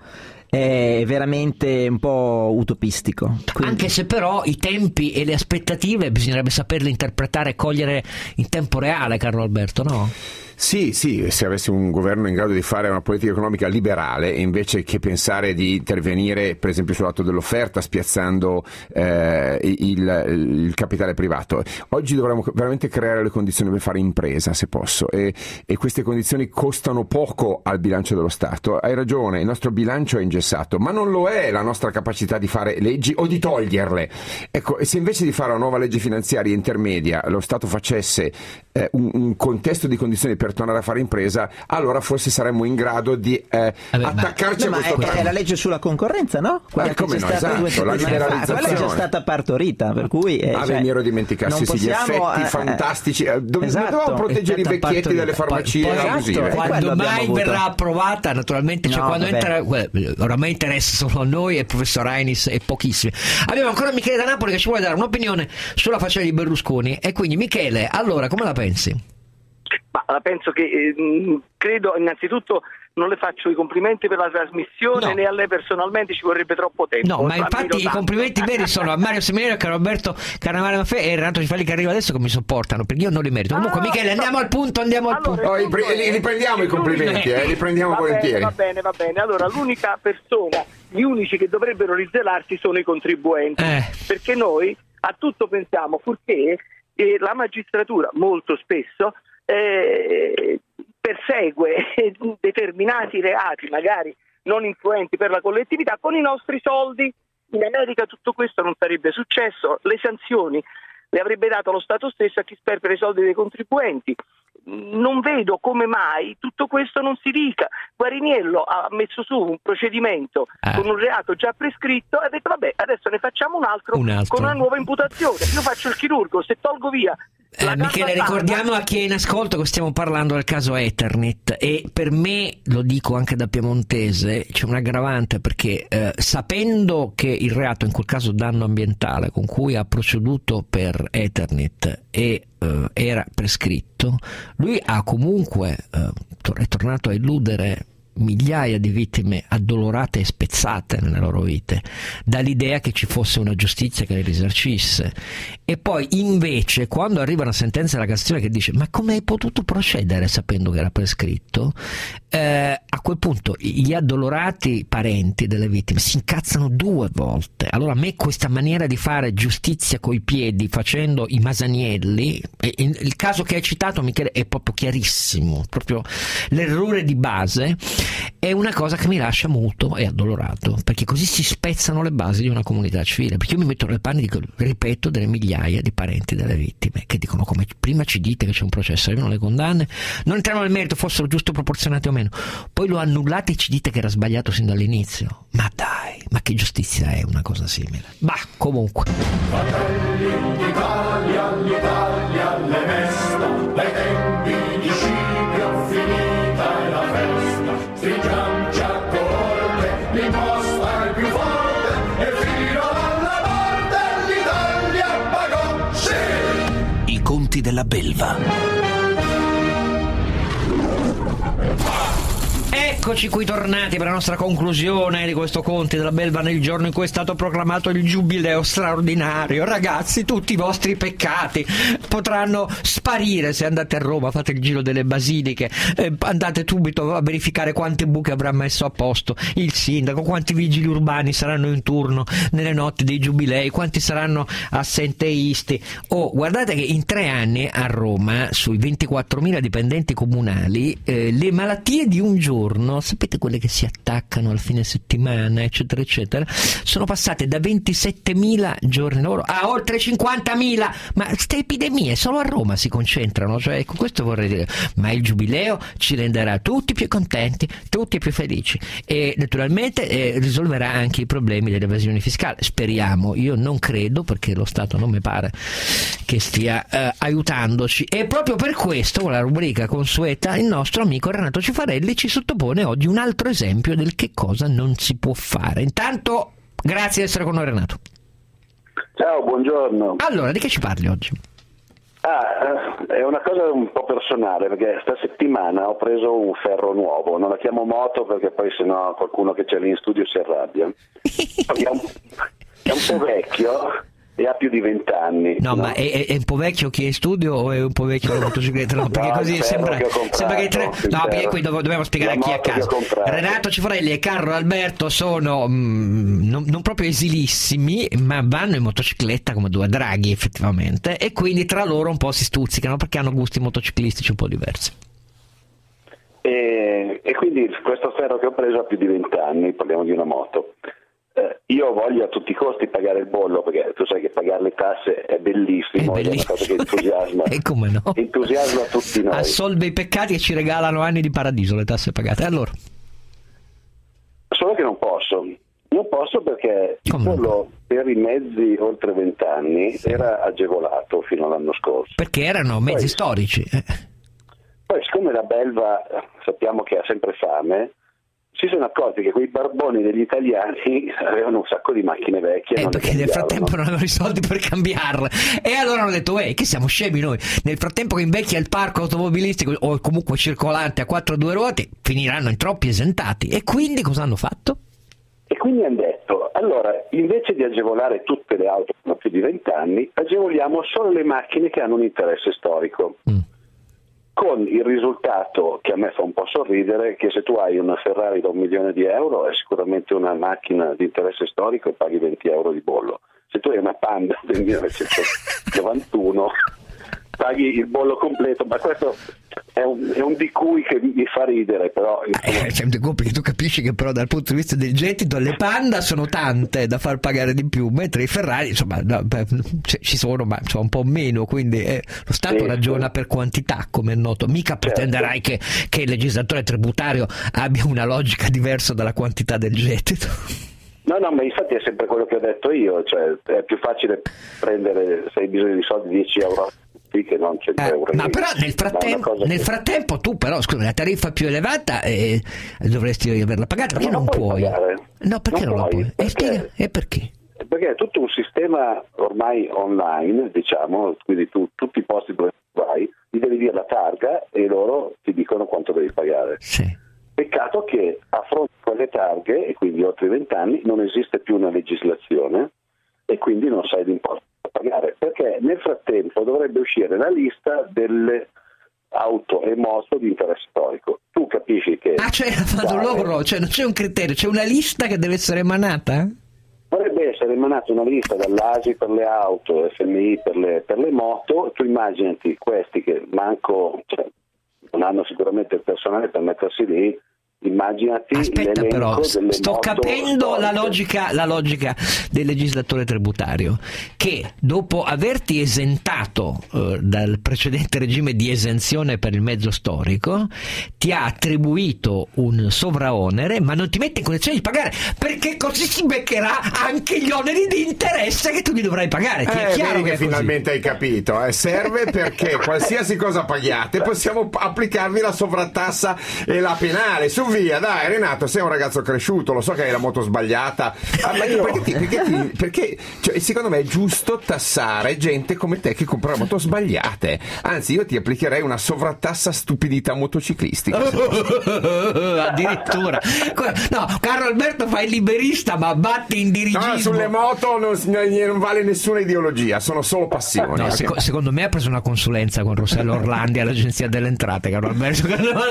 S4: è veramente un po' utopistico. Quindi... Anche
S2: se però i tempi e le aspettative bisognerebbe saperle interpretare e cogliere in tempo reale, Carlo Alberto, no?
S3: Sì, sì, se avessi un governo in grado di fare una politica economica liberale, invece che pensare di intervenire per esempio sul lato dell'offerta spiazzando eh, il, il capitale privato. Oggi dovremmo veramente creare le condizioni per fare impresa, se posso, e, e queste condizioni costano poco al bilancio dello Stato. Hai ragione, il nostro bilancio è ingessato, ma non lo è la nostra capacità di fare leggi o di toglierle. Ecco, e se invece di fare una nuova legge finanziaria intermedia lo Stato facesse eh, un, un contesto di condizioni per per tornare a fare impresa, allora forse saremmo in grado di eh, Vabbè, attaccarci
S4: ma,
S3: a questo
S4: no, ma è, è la legge sulla concorrenza, no? Quella
S3: eh, come no, esatto, la liberalizzazione.
S4: Quella è già stata partorita, per cui eh,
S3: ah,
S4: cioè,
S3: mi ero dimenticato, sì,
S4: possiamo,
S3: gli effetti
S4: eh,
S3: fantastici eh, dove,
S4: esatto,
S3: dovevamo proteggere i vecchietti
S4: partorita.
S3: dalle farmacie
S2: poi, poi,
S3: abusive.
S2: esatto, quando mai verrà approvata, naturalmente, cioè,
S4: no,
S2: quando entra, oramai interessa solo a noi e il professor Ainis e pochissimi. Abbiamo ancora Michele da Napoli che ci vuole dare un'opinione sulla faccenda di Berlusconi, e quindi Michele, allora come la pensi?
S9: Ma la penso che eh, credo innanzitutto non le faccio i complimenti per la trasmissione,
S2: no.
S9: né a lei personalmente, ci vorrebbe troppo tempo.
S2: No, ma infatti i complimenti veri sono a Mario Seminario, a Carlo Alberto Carnevale Maffè e Renato Cifalli che arriva adesso, che mi sopportano perché io non li merito. Comunque, ah, Michele, andiamo al punto, andiamo
S9: allora,
S2: al punto.
S3: Oh,
S9: punto
S3: li, li prendiamo i complimenti, eh, li prendiamo
S9: va
S3: volentieri.
S9: Bene, va bene, va bene. Allora, l'unica persona, gli unici che dovrebbero rizelarsi sono i contribuenti,
S2: eh.
S9: perché noi a tutto pensiamo, purché eh, la magistratura molto spesso Eh, persegue determinati reati magari non influenti per la collettività con i nostri soldi. In America tutto questo non sarebbe successo, le sanzioni le avrebbe dato lo Stato stesso a chi sperpera i soldi dei contribuenti. Non vedo come mai tutto questo non si dica. Guariniello ha messo su un procedimento ah. con un reato già prescritto e ha detto vabbè, adesso ne facciamo un altro,
S2: un altro.
S9: con una nuova imputazione. Io faccio il chirurgo, se tolgo via
S2: Eh, Michele, ricordiamo a chi è in ascolto che stiamo parlando del caso Eternit, e per me, lo dico anche da piemontese, c'è un aggravante, perché eh, sapendo che il reato, in quel caso danno ambientale, con cui ha proceduto per Eternit e eh, era prescritto, lui ha comunque eh, è tornato a illudere migliaia di vittime addolorate e spezzate nelle loro vite dall'idea che ci fosse una giustizia che le risarcisse. E poi invece, quando arriva una sentenza della Cassazione che dice ma come hai potuto procedere sapendo che era prescritto, eh, a quel punto gli addolorati parenti delle vittime si incazzano due volte. Allora a me questa maniera di fare giustizia coi piedi, facendo i Masanielli, il caso che hai citato, Michele, è proprio chiarissimo, proprio l'errore di base, è una cosa che mi lascia molto e addolorato, perché così si spezzano le basi di una comunità civile. Perché io mi metto nei panni, dico, ripeto, delle migliaia di parenti delle vittime che dicono come prima ci dite che c'è un processo, arrivano le condanne, non entriamo nel merito, fossero giusto proporzionate o meno, poi lo annullate e ci dite che era sbagliato sin dall'inizio. Ma dai, ma che giustizia è una cosa simile? Bah, comunque.
S5: Fratelli d'Italia, l'Italia le mesta, dai tempi di Scipio finita è la festa. Stringiamoci a corte, l'imposta è più forte e fino alla morte l'Italia pagò. Sì!
S1: I conti della belva.
S2: Eccoci qui tornati per la nostra conclusione di questo Conti della Belva nel giorno in cui è stato proclamato il giubileo straordinario. Ragazzi, tutti i vostri peccati potranno sparire se andate a Roma, fate il giro delle basiliche, eh, andate subito a verificare quante buche avrà messo a posto il sindaco, quanti vigili urbani saranno in turno nelle notti dei giubilei, quanti saranno assenteisti. Oh, guardate che in tre anni a Roma, sui ventiquattromila dipendenti comunali, eh, le malattie di un giorno, sapete quelle che si attaccano al fine settimana, eccetera, eccetera, sono passate da ventisettemila giorni loro a oltre cinquantamila. Ma queste epidemie solo a Roma si concentrano, cioè, ecco, questo vorrei dire. Ma il giubileo ci renderà tutti più contenti, tutti più felici, e naturalmente eh, risolverà anche i problemi dell'evasione fiscale. Speriamo, io non credo, perché lo Stato non mi pare che stia eh, aiutandoci, e proprio per questo, con la rubrica consueta, il nostro amico Renato Cifarelli ci sottopone oggi un altro esempio del che cosa non si può fare. Intanto, grazie di essere con noi, Renato.
S14: Ciao, buongiorno.
S2: Allora, di che ci parli oggi?
S14: Ah, è una cosa un po' personale, perché sta settimana ho preso un ferro nuovo, non la chiamo moto perché poi sennò qualcuno che c'è lì in studio si arrabbia. È un, è un po' vecchio e ha più di vent'anni.
S2: No,
S14: no?
S2: ma è, è un po' vecchio chi è in studio o è un po' vecchio la motocicletta? No, perché
S14: No,
S2: così
S14: il
S2: sembra,
S14: ferro che ho comprato,
S2: sembra che tre...
S14: il
S2: No,
S14: ferro.
S2: perché qui dov- dobbiamo spiegare
S14: La
S2: a chi è a
S14: moto che
S2: casa.
S14: ho comprato.
S2: Renato Cifarelli e Carlo Alberto sono mh, non, non proprio esilissimi, ma vanno in motocicletta come due draghi effettivamente, e quindi tra loro un po' si stuzzicano perché hanno gusti motociclistici un po' diversi.
S14: E, e quindi questo ferro che ho preso ha più di vent'anni, parliamo di una moto. Eh, io voglio a tutti i costi pagare il bollo, perché tu sai che pagare le tasse è bellissimo, è,
S2: È
S14: è una cosa che entusiasma,
S2: E come no?
S14: entusiasma tutti noi.
S2: Assolve i peccati e ci regalano anni di paradiso le tasse pagate. Allora,
S14: Solo che non posso, non posso perché il
S2: Come non
S14: bollo per i mezzi oltre vent'anni era agevolato fino all'anno scorso.
S2: perché erano mezzi
S14: Poi-
S2: storici. eh.
S14: Poi siccome la belva eh, sappiamo che ha sempre fame, si sono accorti che quei barboni degli italiani avevano un sacco di macchine vecchie.
S2: Eh,
S14: non le
S2: perché nel
S14: cambiavano.
S2: frattempo non avevano i soldi per cambiarle, e allora hanno detto: eh, che siamo scemi noi, nel frattempo che invecchia il parco automobilistico o comunque circolante a quattro a due ruote, finiranno in troppi esentati. E quindi cosa hanno fatto?
S14: E quindi hanno detto, allora, invece di agevolare tutte le auto che hanno più di vent'anni, agevoliamo solo le macchine che hanno un interesse storico.
S2: Mm.
S14: Con il risultato, che a me fa un po' sorridere, che se tu hai una Ferrari da un milione di euro è sicuramente una macchina di interesse storico e paghi venti euro di bollo. Se tu hai una Panda del millenovecentonovantuno paghi il bollo completo, ma questo è un, è un di cui che mi fa ridere, però
S2: Eh, cioè, perché tu capisci che però dal punto di vista del gettito le Panda sono tante da far pagare di più, mentre i Ferrari insomma no, beh, c- ci sono, ma insomma, un po' meno, quindi eh, lo Stato
S14: Sì,
S2: ragiona
S14: sì.
S2: per quantità, come è noto. Mica pretenderai che, che il legislatore tributario abbia una logica diversa dalla quantità del gettito.
S14: No, no, ma infatti è sempre quello che ho detto io, cioè è più facile prendere, se hai bisogno di soldi, dieci euro che non cento
S2: Eh,
S14: euro.
S2: ma però nel
S14: Ma è una
S2: frattempo,
S14: cosa
S2: nel
S14: che-
S2: frattempo tu però scusa, la tariffa più elevata eh, dovresti averla pagata, perché
S14: Non
S2: non,
S14: la puoi
S2: puoi?
S14: pagare.
S2: No, perché non,
S14: Non
S2: la
S14: puoi,
S2: puoi? E,
S14: perché?
S2: spiega, e perché?
S14: Perché è tutto un sistema ormai online, diciamo, quindi tu tutti i posti dove vai, gli devi dire la targa e loro ti dicono quanto devi pagare.
S2: Sì.
S14: Peccato che a fronte a quelle targhe, e quindi oltre vent'anni, non esiste più una legislazione e quindi non sai l'imposta da pagare, perché nel frattempo dovrebbe uscire la lista delle auto e moto di interesse storico. Tu capisci che...
S2: Ah, cioè l'ha fatto
S14: dare-
S2: loro, cioè non c'è un criterio, c'è una lista che deve essere emanata?
S14: Dovrebbe essere emanata una lista dall'A S I per le auto, F M I per le, per le moto. Tu immaginati questi che manco, cioè, non hanno sicuramente il personale per mettersi lì, immaginati
S2: Aspetta
S14: l'elenco
S2: però,
S14: delle
S2: sto
S14: moto
S2: capendo la
S14: storiche.
S2: logica, la logica del legislatore tributario, che dopo averti esentato eh, dal precedente regime di esenzione per il mezzo storico, ti ha attribuito un sovraonere, ma non ti mette in condizione di pagare, perché così si beccherà anche gli oneri di interesse che tu gli dovrai pagare. Ti è
S3: Eh,
S2: chiaro
S3: vedi
S2: che
S3: che
S2: è così?
S3: finalmente hai capito, eh? Serve perché qualsiasi cosa paghiate possiamo applicarvi la sovrattassa e la penale. Su via, dai Renato, sei un ragazzo cresciuto, lo so che hai la moto sbagliata, ah, ma io... perché, ti, perché, ti, perché cioè, secondo me è giusto tassare gente come te che compra moto sbagliate, anzi io ti applicherei una sovrattassa stupidità motociclistica.
S2: Addirittura no, Carlo Alberto fa il liberista ma batte in dirigismo.
S3: No, sulle moto non, non vale nessuna ideologia, sono solo passioni.
S2: No, seco- secondo me ha preso una consulenza con Rossello Orlandi all'Agenzia delle Entrate, Carlo Alberto.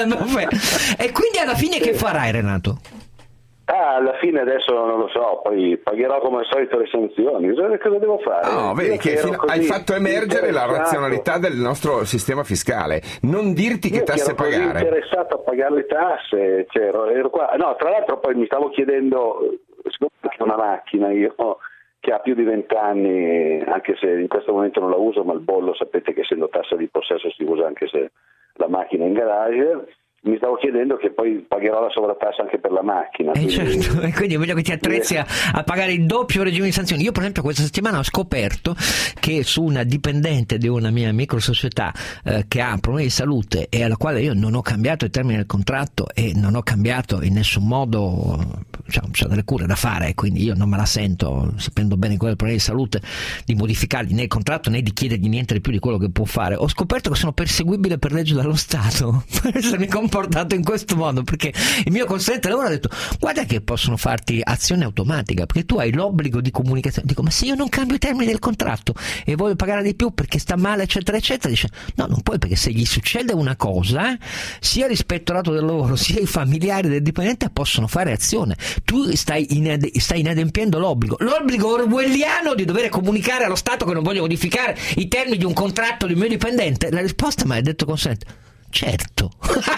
S2: E quindi alla fine che farai, Renato?
S14: Ah, alla fine adesso non lo so, poi pagherò come al solito le sanzioni. Cosa devo fare?
S3: No, vedi che fino, hai fatto emergere la razionalità del nostro sistema fiscale. Non dirti che
S14: io
S3: tasse
S14: ero
S3: pagare.
S14: Ero interessato a pagare le tasse, cioè, ero, ero qua. No, tra l'altro poi mi stavo chiedendo, siccome ho una macchina io che ha più di vent'anni, anche se in questo momento non la uso, ma il bollo sapete che essendo tassa di possesso si usa anche se la macchina è in garage. Mi stavo chiedendo che poi pagherò la sovrattassa anche per la macchina.
S2: Eh
S14: quindi...
S2: certo, e quindi è meglio che ti attrezzi a, a pagare il doppio regime di sanzioni. Io per esempio questa settimana ho scoperto che su una dipendente di una mia micro società eh, che ha problemi di salute e alla quale io non ho cambiato i termini del contratto e non ho cambiato in nessun modo, diciamo, c'è delle cure da fare, quindi io non me la sento, sapendo bene qual è il problema di salute, di modificargli né il contratto né di chiedergli niente di più di quello che può fare. Ho scoperto che sono perseguibile per legge dallo Stato se mi comportato in questo modo, perché il mio consulente lavoro ha detto guarda che possono farti azione automatica perché tu hai l'obbligo di comunicazione. Dico ma se io non cambio i termini del contratto e voglio pagare di più perché sta male eccetera eccetera, dice no, non puoi, perché se gli succede una cosa sia l'ispettorato del lavoro sia i familiari del dipendente possono fare azione. Tu stai, inad- stai inadempiendo l'obbligo l'obbligo orwelliano di dover comunicare allo Stato che non voglio modificare i termini di un contratto di un mio dipendente. La risposta mi ha detto consulente certo.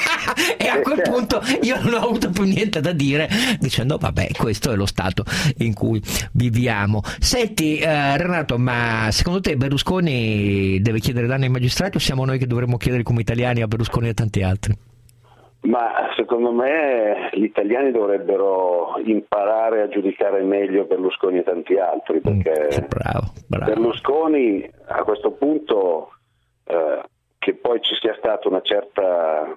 S2: E a quel punto io non ho avuto più niente da dire, dicendo vabbè, questo è lo stato in cui viviamo. Senti eh, Renato, ma secondo te Berlusconi deve chiedere danni ai magistrati o siamo noi che dovremmo chiedere come italiani a Berlusconi e a tanti altri?
S14: Ma secondo me gli italiani dovrebbero imparare a giudicare meglio Berlusconi e tanti altri, perché
S2: mm, bravo, bravo.
S14: Berlusconi a questo punto eh, che poi ci sia stata una certa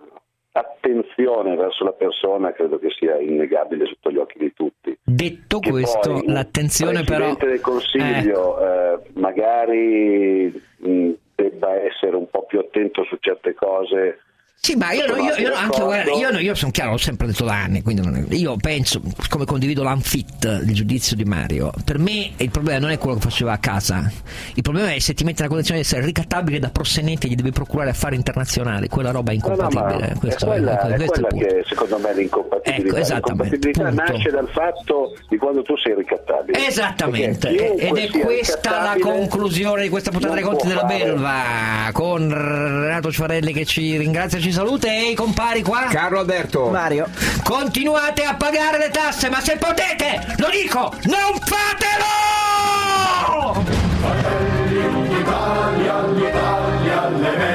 S14: attenzione verso la persona credo che sia innegabile sotto gli occhi di tutti.
S2: Detto
S14: che
S2: questo,
S14: poi,
S2: l'attenzione però
S14: il Presidente del Consiglio eh. Eh, magari mh, debba essere un po' più attento su certe cose.
S2: Sì, ma io, io, io, anche, guarda, io, io sono chiaro, l'ho sempre detto da anni, quindi non è, io penso, come condivido l'unfit, il giudizio di Mario, per me il problema non è quello che faceva a casa, il problema è se ti metti nella condizione di essere ricattabile da prosseneti e gli devi procurare affari internazionali, quella roba è incompatibile.
S14: No, no,
S2: questo
S14: è quella,
S2: è,
S14: è
S2: questo
S14: quella
S2: è
S14: che secondo me è l'incompatibilità.
S2: Ecco, esattamente,
S14: l'incompatibilità
S2: punto.
S14: Nasce dal fatto di quando tu sei ricattabile.
S2: Esattamente, ed è questa la conclusione di questa puntata dei conti della belva, con Renato Cifarelli che ci ringrazia e ci saluta, e i compari qua
S3: Carlo Alberto,
S4: Mario.
S2: Continuate a pagare le tasse, ma se potete, lo dico, non fatelo!
S5: Fratelli d'Italia, l'Italia, le